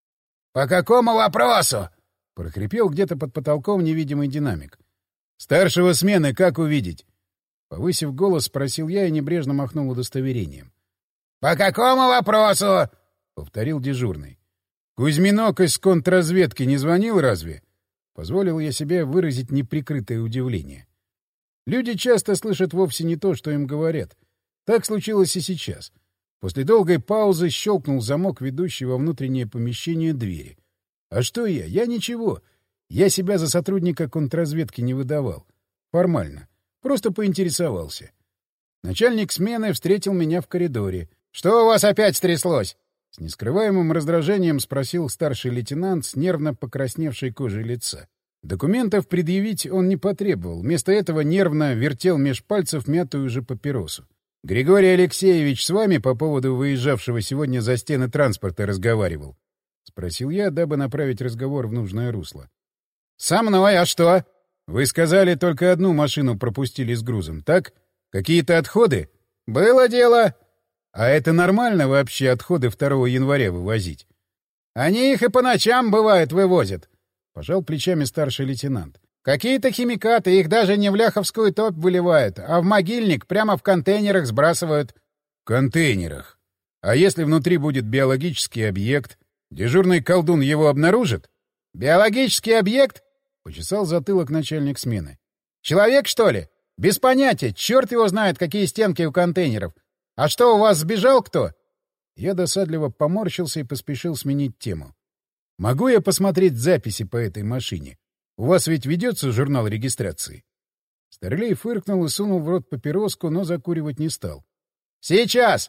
«По какому вопросу?» — прохрипел где-то под потолком невидимый динамик. «Старшего смены как увидеть?» Повысив голос, спросил я и небрежно махнул удостоверением. «По какому вопросу?» — повторил дежурный. «Кузьминок из контрразведки не звонил разве?» Позволил я себе выразить неприкрытое удивление. Люди часто слышат вовсе не то, что им говорят. Так случилось и сейчас. После долгой паузы щелкнул замок, ведущий во внутреннее помещение двери. А что я? Я ничего. Я себя за сотрудника контрразведки не выдавал. Формально. Просто поинтересовался. Начальник смены встретил меня в коридоре. «Что у вас опять стряслось?» С нескрываемым раздражением спросил старший лейтенант с нервно покрасневшей кожей лица. Документов предъявить он не потребовал. Вместо этого нервно вертел меж пальцев мятую же папиросу. «Григорий Алексеевич с вами по поводу выезжавшего сегодня за стены транспорта разговаривал?» — спросил я, дабы направить разговор в нужное русло. «Со мной, а что?» «Вы сказали, только одну машину пропустили с грузом, так? Какие-то отходы?» «Было дело». «А это нормально вообще отходы 2 января вывозить?» «Они их и по ночам, бывает, вывозят», — пожал плечами старший лейтенант. «Какие-то химикаты, их даже не в ляховскую топь выливают, а в могильник прямо в контейнерах сбрасывают». «В контейнерах? А если внутри будет биологический объект? Дежурный колдун его обнаружит?» «Биологический объект?» — почесал затылок начальник смены. «Человек, что ли? Без понятия, черт его знает, какие стенки у контейнеров. А что, у вас сбежал кто?» Я досадливо поморщился и поспешил сменить тему. «Могу я посмотреть записи по этой машине? У вас ведь ведется журнал регистрации?» Старлей фыркнул и сунул в рот папироску, но закуривать не стал. «Сейчас!»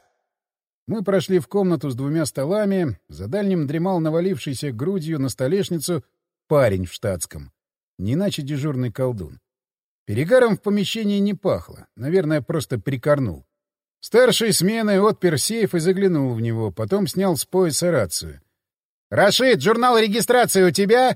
Мы прошли в комнату с 2 столами. За дальним дремал навалившийся грудью на столешницу парень в штатском. Не иначе дежурный колдун. Перегаром в помещении не пахло. Наверное, просто прикорнул. Старший смены отпер сейф и заглянул в него, потом снял с пояса рацию. «Рашид, журнал регистрации у тебя?»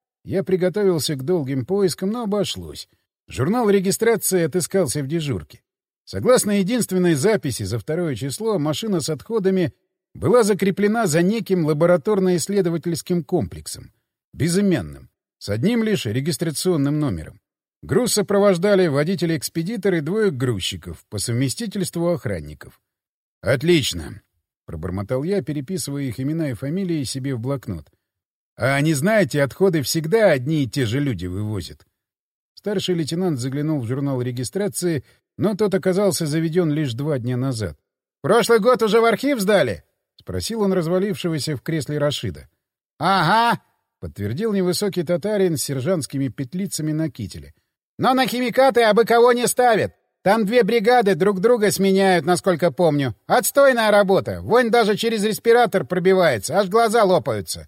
Я приготовился к долгим поискам, но обошлось. Журнал регистрации отыскался в дежурке. Согласно единственной записи за 2 число, машина с отходами была закреплена за неким лабораторно-исследовательским комплексом, безымянным, с одним лишь регистрационным номером. Груз сопровождали водитель-экспедитор и 2 грузчиков, по совместительству охранников. «Отлично!» — пробормотал я, переписывая их имена и фамилии себе в блокнот. «А не знаете, отходы всегда одни и те же люди вывозят?» Старший лейтенант заглянул в журнал регистрации, но тот оказался заведен лишь 2 дня назад. «Прошлый год уже в архив сдали?» — спросил он развалившегося в кресле Рашида. «Ага», — подтвердил невысокий татарин с сержантскими петлицами на кителе. «Но на химикаты абы кого не ставят. Там 2 бригады друг друга сменяют, насколько помню. Отстойная работа. Вонь даже через респиратор пробивается, аж глаза лопаются».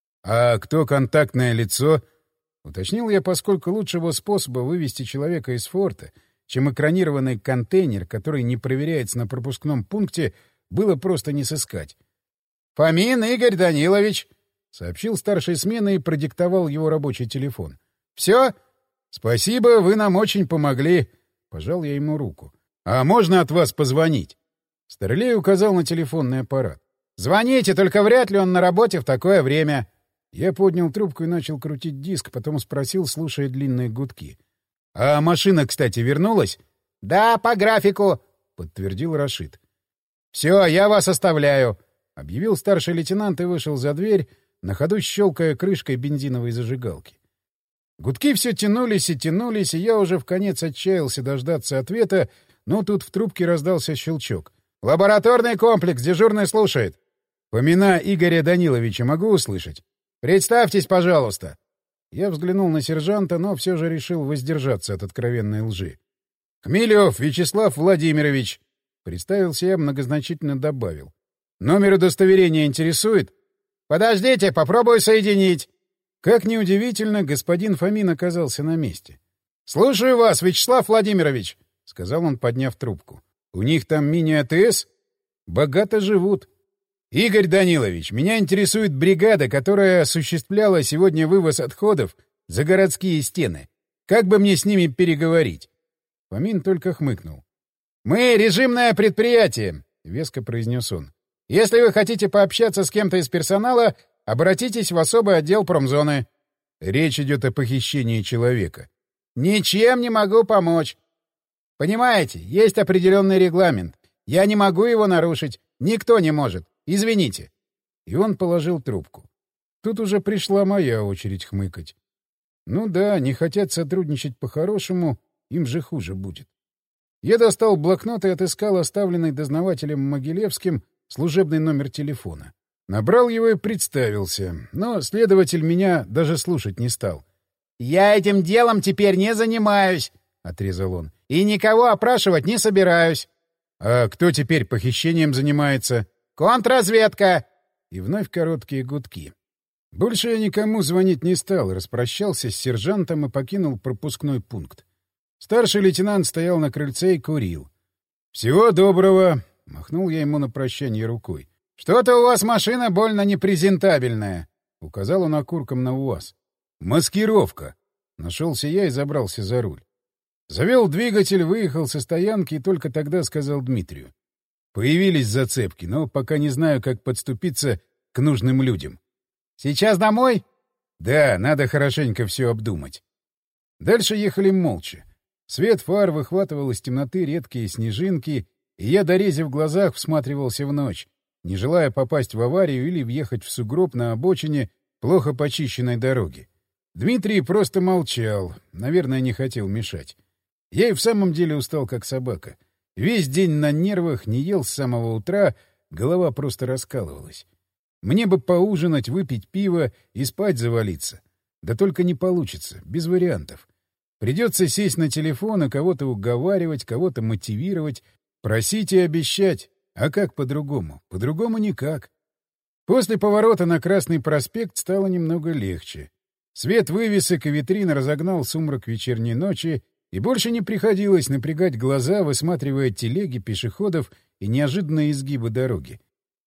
«А кто контактное лицо?» — уточнил я, поскольку лучшего способа вывести человека из форта, чем экранированный контейнер, который не проверяется на пропускном пункте, было просто не сыскать. «Фомин Игорь Данилович», — сообщил старший смены и продиктовал его рабочий телефон. «Все?» «Спасибо, вы нам очень помогли», — пожал я ему руку. «А можно от вас позвонить?» Старлей указал на телефонный аппарат. «Звоните, только вряд ли он на работе в такое время». Я поднял трубку и начал крутить диск, потом спросил, слушая длинные гудки. «А машина, кстати, вернулась?» «Да, по графику», — подтвердил Рашид. «Все, я вас оставляю», — объявил старший лейтенант и вышел за дверь, на ходу щелкая крышкой бензиновой зажигалки. Гудки все тянулись, и я уже вконец отчаялся дождаться ответа, но тут в трубке раздался щелчок. «Лабораторный комплекс, дежурный слушает». «Помина Игоря Даниловича могу услышать?» «Представьтесь, пожалуйста». Я взглянул на сержанта, но все же решил воздержаться от откровенной лжи. «Хмелев Вячеслав Владимирович», — представился я, многозначительно добавил. «Номер удостоверения интересует?» «Подождите, попробую соединить». Как ни удивительно, господин Фомин оказался на месте. «Слушаю вас, Вячеслав Владимирович», — сказал он, подняв трубку. «У них там мини-АТС? Богато живут. Игорь Данилович, меня интересует бригада, которая осуществляла сегодня вывоз отходов за городские стены. Как бы мне с ними переговорить?» Фомин только хмыкнул. «Мы режимное предприятие», — веско произнес он. «Если вы хотите пообщаться с кем-то из персонала, обратитесь в особый отдел промзоны». «Речь идет о похищении человека». «Ничем не могу помочь. Понимаете, есть определенный регламент. Я не могу его нарушить. Никто не может. Извините». И он положил трубку. Тут уже пришла моя очередь хмыкать. Ну да, не хотят сотрудничать по-хорошему, им же хуже будет. Я достал блокнот и отыскал оставленный дознавателем Могилевским служебный номер телефона. Набрал его и представился, но следователь меня даже слушать не стал. «Я этим делом теперь не занимаюсь», — отрезал он. «И никого опрашивать не собираюсь». «А кто теперь похищением занимается?» «Контрразведка». И вновь короткие гудки. Больше я никому звонить не стал, распрощался с сержантом и покинул пропускной пункт. Старший лейтенант стоял на крыльце и курил. «Всего доброго!» — махнул я ему на прощание рукой. «Что-то у вас машина больно непрезентабельная», — указал он окурком на УАЗ. «Маскировка!» — нашелся я и забрался за руль. Завел двигатель, выехал со стоянки и только тогда сказал Дмитрию. Появились зацепки, но пока не знаю, как подступиться к нужным людям. «Сейчас домой?» «Да, надо хорошенько все обдумать». Дальше ехали молча. Свет фар выхватывал из темноты редкие снежинки, и я, дорезив в глазах, всматривался в ночь, не желая попасть в аварию или въехать в сугроб на обочине плохо почищенной дороги. Дмитрий просто молчал, наверное, не хотел мешать. Я и в самом деле устал, как собака. Весь день на нервах, не ел с самого утра, голова просто раскалывалась. Мне бы поужинать, выпить пиво и спать завалиться. Да только не получится, без вариантов. Придется сесть на телефон и кого-то уговаривать, кого-то мотивировать, просить и обещать. А как по-другому? По-другому никак. После поворота на Красный проспект стало немного легче. Свет вывесок и витрин разогнал сумрак вечерней ночи, и больше не приходилось напрягать глаза, высматривая телеги, пешеходов и неожиданные изгибы дороги.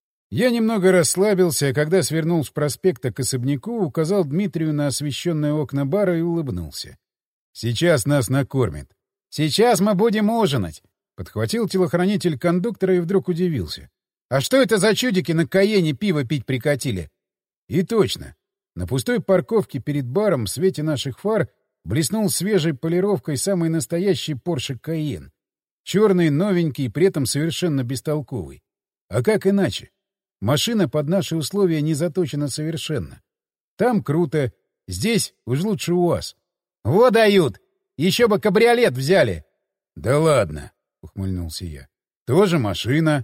Я немного расслабился, а когда свернул с проспекта к особняку, указал Дмитрию на освещенные окна бара и улыбнулся. «Сейчас нас накормят». «Сейчас мы будем ужинать», — подхватил телохранитель кондуктора и вдруг удивился. «А что это за чудики на Каене пиво пить прикатили?» И точно. На пустой парковке перед баром в свете наших фар блеснул свежей полировкой самый настоящий Porsche Cayenne. Черный, новенький, при этом совершенно бестолковый. А как иначе? Машина под наши условия не заточена совершенно. Там круто, здесь уж лучше УАЗ. «Вот дают! Еще бы кабриолет взяли!» «Да ладно!» — ухмыльнулся я. «Тоже машина!»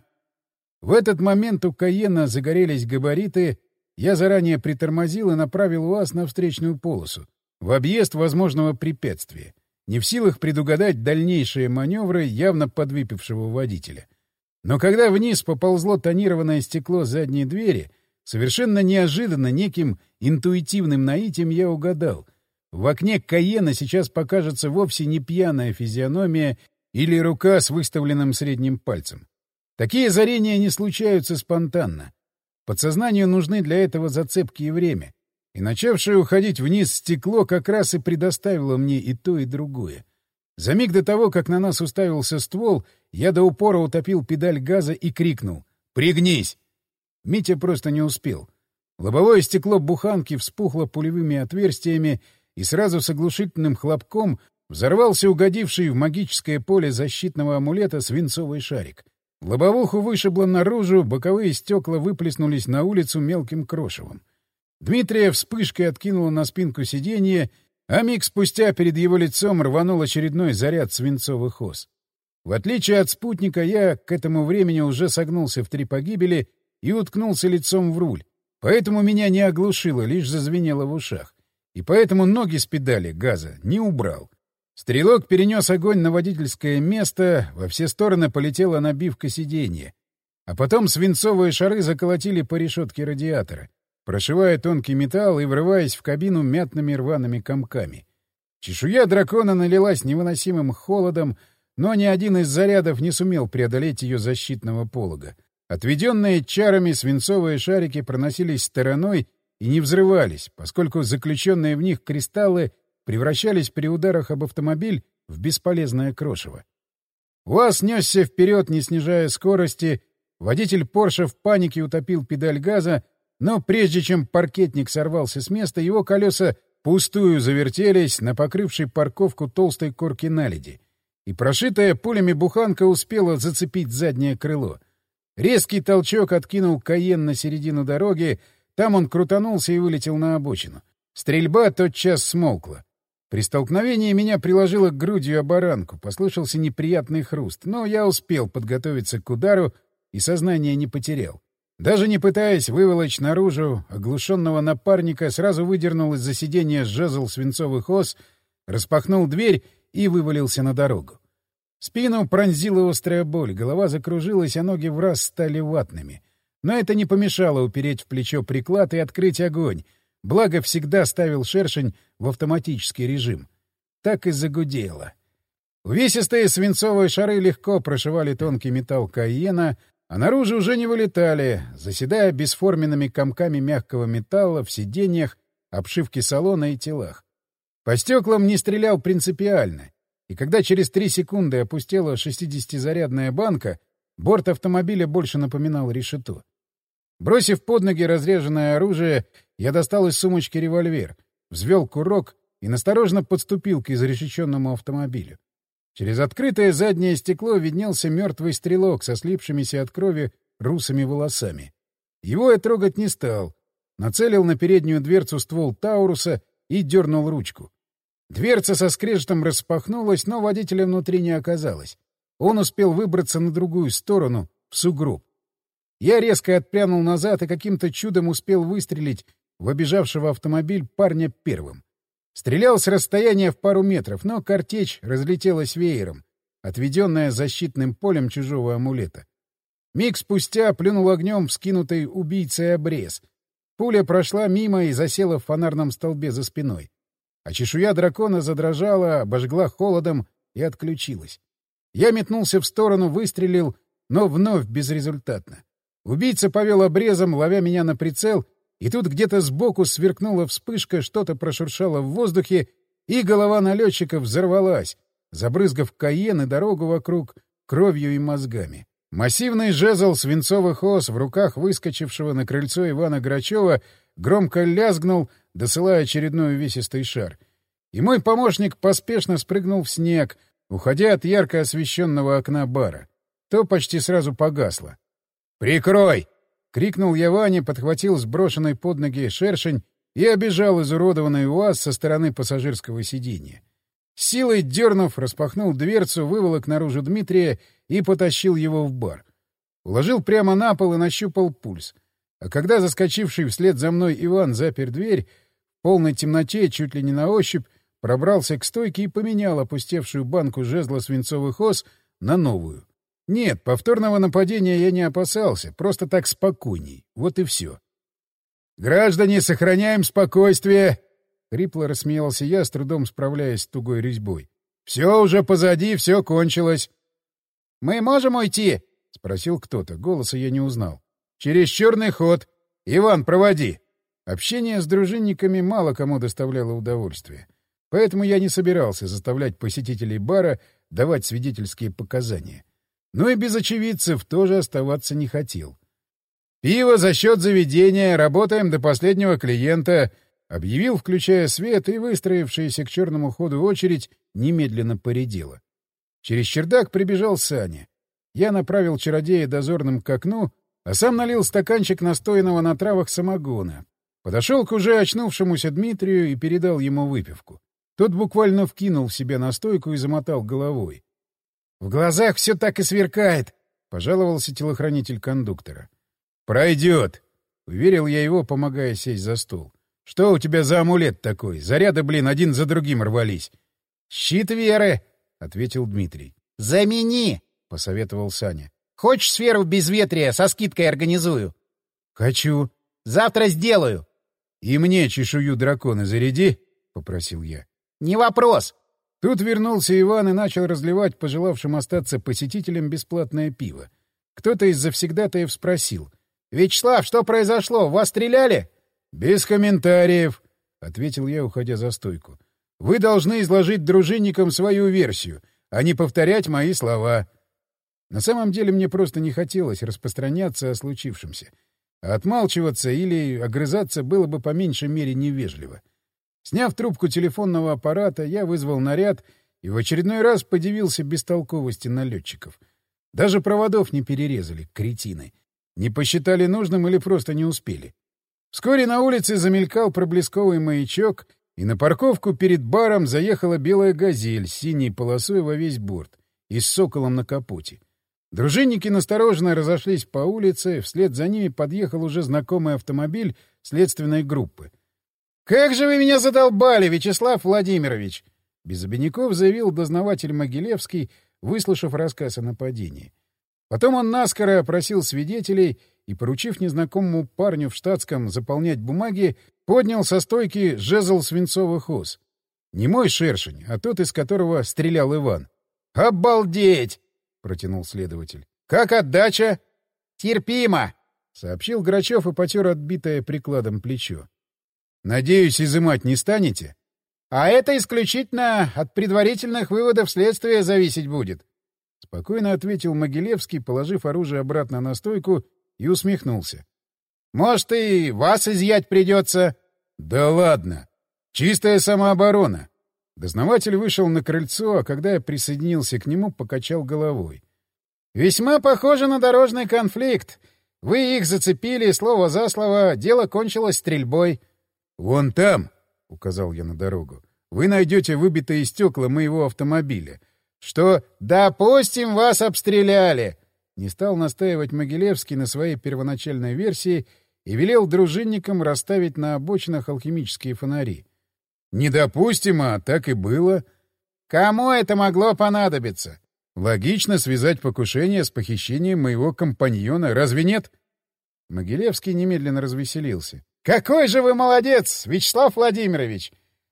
В этот момент у Каена загорелись габариты, я заранее притормозил и направил УАЗ на встречную полосу, в объезд возможного препятствия, не в силах предугадать дальнейшие маневры явно подвыпившего водителя. Но когда вниз поползло тонированное стекло задней двери, совершенно неожиданно неким интуитивным наитием я угадал. В окне Каена сейчас покажется вовсе не пьяная физиономия или рука с выставленным средним пальцем. Такие озарения не случаются спонтанно. Подсознанию нужны для этого зацепки и время. И начавшее уходить вниз стекло как раз и предоставило мне и то, и другое. За миг до того, как на нас уставился ствол, я до упора утопил педаль газа и крикнул: «Пригнись!». Митя просто не успел. Лобовое стекло буханки вспухло пулевыми отверстиями, и сразу с оглушительным хлопком взорвался угодивший в магическое поле защитного амулета свинцовый шарик. Лобовуху вышибло наружу, боковые стекла выплеснулись на улицу мелким крошевом. Дмитрия вспышкой откинуло на спинку сиденья, а миг спустя перед его лицом рванул очередной заряд свинцовых ос. В отличие от спутника, я к этому времени уже согнулся в 3 погибели и уткнулся лицом в руль, поэтому меня не оглушило, лишь зазвенело в ушах. И поэтому ноги с педали газа не убрал. Стрелок перенес огонь на водительское место, во все стороны полетела набивка сиденья. А потом свинцовые шары заколотили по решетке радиатора, прошивая тонкий металл и врываясь в кабину мятными рваными комками. Чешуя дракона налилась невыносимым холодом, но ни один из зарядов не сумел преодолеть ее защитного полога. Отведенные чарами свинцовые шарики проносились стороной и не взрывались, поскольку заключенные в них кристаллы превращались при ударах об автомобиль в бесполезное крошево. УАЗ несся вперед, не снижая скорости. Водитель Порше в панике утопил педаль газа, но прежде чем паркетник сорвался с места, его колеса пустую завертелись на покрывшей парковку толстой корке наледи, и прошитая пулями буханка успела зацепить заднее крыло. Резкий толчок откинул Каен на середину дороги, там он крутанулся и вылетел на обочину. Стрельба тотчас смолкла. При столкновении меня приложило грудью о баранку, послышался неприятный хруст, но я успел подготовиться к удару и сознание не потерял. Даже не пытаясь выволочь наружу, оглушенного напарника сразу выдернул из-за сиденья жезл свинцовых ос, распахнул дверь и вывалился на дорогу. Спину пронзила острая боль, голова закружилась, а ноги враз стали ватными. Но это не помешало упереть в плечо приклад и открыть огонь, благо всегда ставил шершень в автоматический режим. Так и загудело. Увесистые свинцовые шары легко прошивали тонкий металл Каена, а наружу уже не вылетали, заседая бесформенными комками мягкого металла в сиденьях, обшивке салона и телах. По стеклам не стрелял принципиально, и когда через 3 секунды опустела 60-зарядная банка, борт автомобиля больше напоминал решето. Бросив под ноги разряженное оружие, я достал из сумочки револьвер, взвел курок и насторожно подступил к изрешеченному автомобилю. Через открытое заднее стекло виднелся мертвый стрелок со слипшимися от крови русыми волосами. Его я трогать не стал. Нацелил на переднюю дверцу ствол Тауруса и дернул ручку. Дверца со скрежетом распахнулась, но водителя внутри не оказалось. Он успел выбраться на другую сторону, в сугроб. Я резко отпрянул назад и каким-то чудом успел выстрелить в обежавшего автомобиль парня первым. Стрелял с расстояния в пару метров, но картечь разлетелась веером, отведенная защитным полем чужого амулета. Миг спустя плюнул огнем вскинутый убийцей обрез. Пуля прошла мимо и засела в фонарном столбе за спиной. а чешуя дракона задрожала, обожгла холодом и отключилась. Я метнулся в сторону, выстрелил, но вновь безрезультатно. Убийца повел обрезом, ловя меня на прицел, и тут где-то сбоку сверкнула вспышка, что-то прошуршало в воздухе, и голова налетчика взорвалась, забрызгав Кайен и дорогу вокруг кровью и мозгами. Массивный жезл свинцовых ос в руках выскочившего на крыльцо Ивана Грачева громко лязгнул, досылая очередной увесистый шар. И мой помощник поспешно спрыгнул в снег, уходя от ярко освещенного окна бара. То почти сразу погасло. «Прикрой!» — крикнул я Ване, подхватил сброшенный под ноги шершень и обежал изуродованный УАЗ со стороны пассажирского сиденья. С силой дернув, распахнул дверцу, выволок наружу Дмитрия и потащил его в бар. Уложил прямо на пол и нащупал пульс. А когда заскочивший вслед за мной Иван запер дверь, в полной темноте, чуть ли не на ощупь, пробрался к стойке и поменял опустевшую банку жезла свинцовых ос на новую. Нет, повторного нападения я не опасался, просто так спокойней. Вот и все. «Граждане, сохраняем спокойствие!» — хрипло рассмеялся я, с трудом справляясь с тугой резьбой. «Все уже позади, все кончилось». «Мы можем уйти?» — спросил кто-то. Голоса я не узнал. «Через черный ход. Иван, проводи». Общение с дружинниками мало кому доставляло удовольствие. Поэтому я не собирался заставлять посетителей бара давать свидетельские показания. Но и без очевидцев тоже оставаться не хотел. «Пиво за счет заведения, работаем до последнего клиента», — объявил, включая свет, и выстроившаяся к черному ходу очередь немедленно поредела. Через чердак прибежал Саня. Я направил чародея дозорным к окну, а сам налил стаканчик настоянного на травах самогона. Подошел к уже очнувшемуся Дмитрию и передал ему выпивку. Тот буквально вкинул в себя настойку и замотал головой. «В глазах все так и сверкает», — пожаловался телохранитель кондуктора. «Пройдет», — уверил я его, помогая сесть за стол. «Что у тебя за амулет такой? Заряды, один за другим рвались». «Щит веры», — ответил Дмитрий. «Замени», — посоветовал Саня. «Хочешь сферу безветрия со скидкой организую?» «Хочу». «Завтра сделаю». «И мне чешую дракона заряди», — попросил я. «Не вопрос». Тут вернулся Иван и начал разливать пожелавшим остаться посетителям бесплатное пиво. Кто-то из завсегдатаев спросил. «Вячеслав, что произошло? Вас стреляли?» «Без комментариев», — ответил я, уходя за стойку. «Вы должны изложить дружинникам свою версию, а не повторять мои слова». На самом деле мне просто не хотелось распространяться о случившемся. А отмалчиваться или огрызаться было бы по меньшей мере невежливо. Сняв трубку телефонного аппарата, я вызвал наряд и в очередной раз подивился бестолковости налетчиков. Даже проводов не перерезали, кретины. Не посчитали нужным или просто не успели. Вскоре на улице замелькал проблесковый маячок, и на парковку перед баром заехала белая «Газель» с синей полосой во весь борт и с соколом на капоте. Дружинники настороженно разошлись по улице, вслед за ними подъехал уже знакомый автомобиль следственной группы. «Как же вы меня задолбали, Вячеслав Владимирович!» Без обиняков заявил дознаватель Могилевский, выслушав рассказ о нападении. Потом он наскоро опросил свидетелей и, поручив незнакомому парню в штатском заполнять бумаги, поднял со стойки жезл свинцовых ос. Не мой шершень, а тот, из которого стрелял Иван. «Обалдеть!» — протянул следователь. «Как отдача?» «Терпимо!» — сообщил Грачев и потер отбитое прикладом плечо. «Надеюсь, изымать не станете?» «А это исключительно от предварительных выводов следствия зависеть будет», — спокойно ответил Могилевский, положив оружие обратно на стойку, и усмехнулся. «Может, и вас изъять придется?» «Да ладно! Чистая самооборона!» Дознаватель вышел на крыльцо, а когда я присоединился к нему, покачал головой. «Весьма похоже на дорожный конфликт. Вы их зацепили слово за слово, дело кончилось стрельбой». «Вон там», — указал я на дорогу, — «вы найдете выбитые стекла моего автомобиля. Что, допустим, вас обстреляли!» Не стал настаивать Могилевский на своей первоначальной версии и велел дружинникам расставить на обочинах алхимические фонари. «Не допустим, а так и было». «Кому это могло понадобиться?» «Логично связать покушение с похищением моего компаньона, разве нет?» Могилевский немедленно развеселился. «Какой же вы молодец, Вячеслав Владимирович!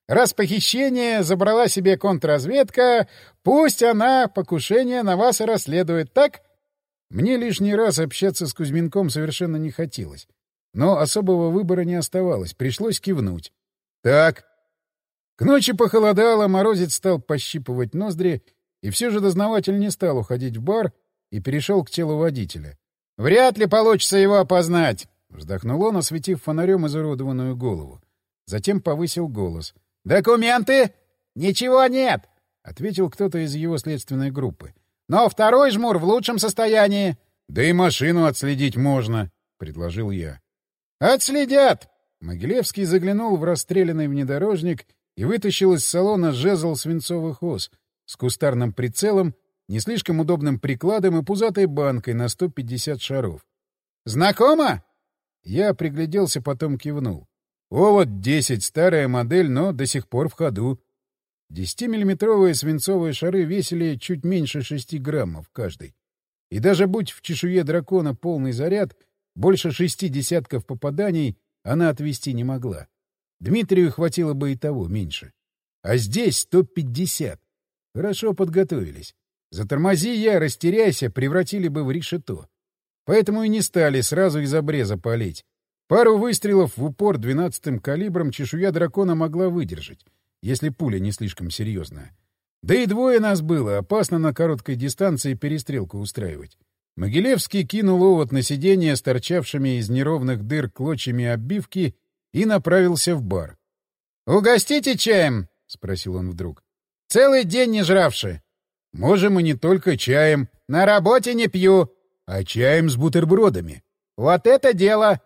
Раз похищение забрала себе контрразведка, пусть она покушение на вас и расследует, так? Мне лишний раз общаться с Кузьминком совершенно не хотелось. Но особого выбора не оставалось, пришлось кивнуть. Так. К ночи похолодало, морозец стал пощипывать ноздри, и все же дознаватель не стал уходить в бар и перешел к телу водителя. «Вряд ли получится его опознать», — вздохнул он, осветив фонарем изуродованную голову. Затем повысил голос. «Документы?» «Ничего нет», — ответил кто-то из его следственной группы. «Но второй жмур в лучшем состоянии». «Да и машину отследить можно», — предложил я. «Отследят!» Могилевский заглянул в расстрелянный внедорожник и вытащил из салона жезл свинцовых ос с кустарным прицелом, не слишком удобным прикладом и пузатой банкой на 150 шаров. «Знакомо?» Я пригляделся, потом кивнул. «О, вот 10, старая модель, но до сих пор в ходу». 10-миллиметровые свинцовые шары весили чуть меньше 6 граммов каждый. И даже будь в чешуе дракона полный заряд, больше 6 десятков попаданий она отвести не могла. Дмитрию хватило бы и того меньше. А здесь 150. Хорошо подготовились. Затормози я, растеряйся, превратили бы в решето. Поэтому и не стали сразу из обреза палить. Пару выстрелов в упор 12-м калибром чешуя дракона могла выдержать, если пуля не слишком серьезная. Да и двое нас было, опасно на короткой дистанции перестрелку устраивать. Могилевский кинул овод на сиденье с торчавшими из неровных дыр клочьями оббивки и направился в бар. «Угостите чаем?» — спросил он вдруг. «Целый день не жравши». «Можем и не только чаем. На работе не пью». «А чаем с бутербродами». «Вот это дело!»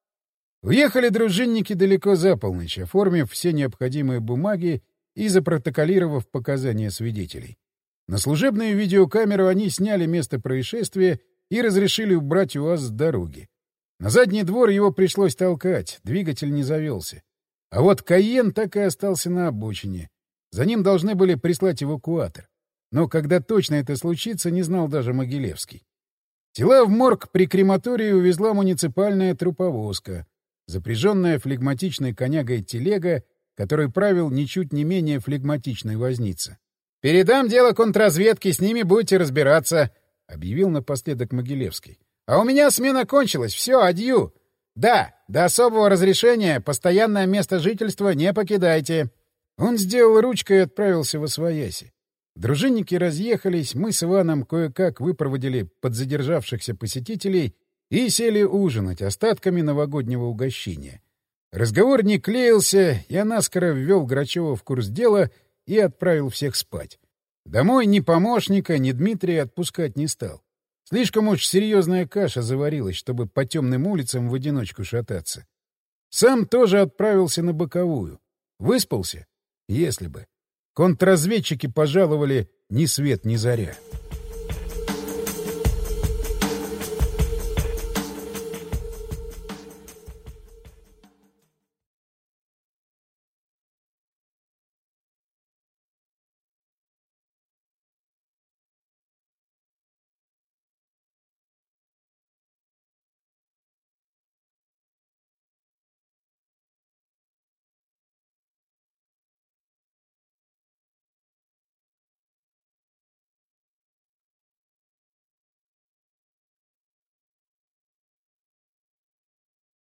Уехали дружинники далеко за полночь, оформив все необходимые бумаги и запротоколировав показания свидетелей. На служебную видеокамеру они сняли место происшествия и разрешили убрать УАЗ с дороги. На задний двор его пришлось толкать, двигатель не завелся. А вот Кайен так и остался на обочине. За ним должны были прислать эвакуатор. Но когда точно это случится, не знал даже Могилевский. Тела в морг при крематории увезла муниципальная труповозка, запряженная флегматичной конягой телега, которой правил ничуть не менее флегматичный возница. «Передам дело контрразведке, с ними будете разбираться», — объявил напоследок Могилевский. «А у меня смена кончилась, все, адью. Да, до особого разрешения постоянное место жительства не покидайте». Он сделал ручкой и отправился восвояси. Дружинники разъехались, мы с Иваном кое-как выпроводили подзадержавшихся посетителей и сели ужинать остатками новогоднего угощения. Разговор не клеился, я наскоро ввел Грачева в курс дела и отправил всех спать. Домой ни помощника, ни Дмитрия отпускать не стал. Слишком уж серьезная каша заварилась, чтобы по темным улицам в одиночку шататься. Сам тоже отправился на боковую. Выспался? Если бы. Контрразведчики пожаловали ни свет ни заря.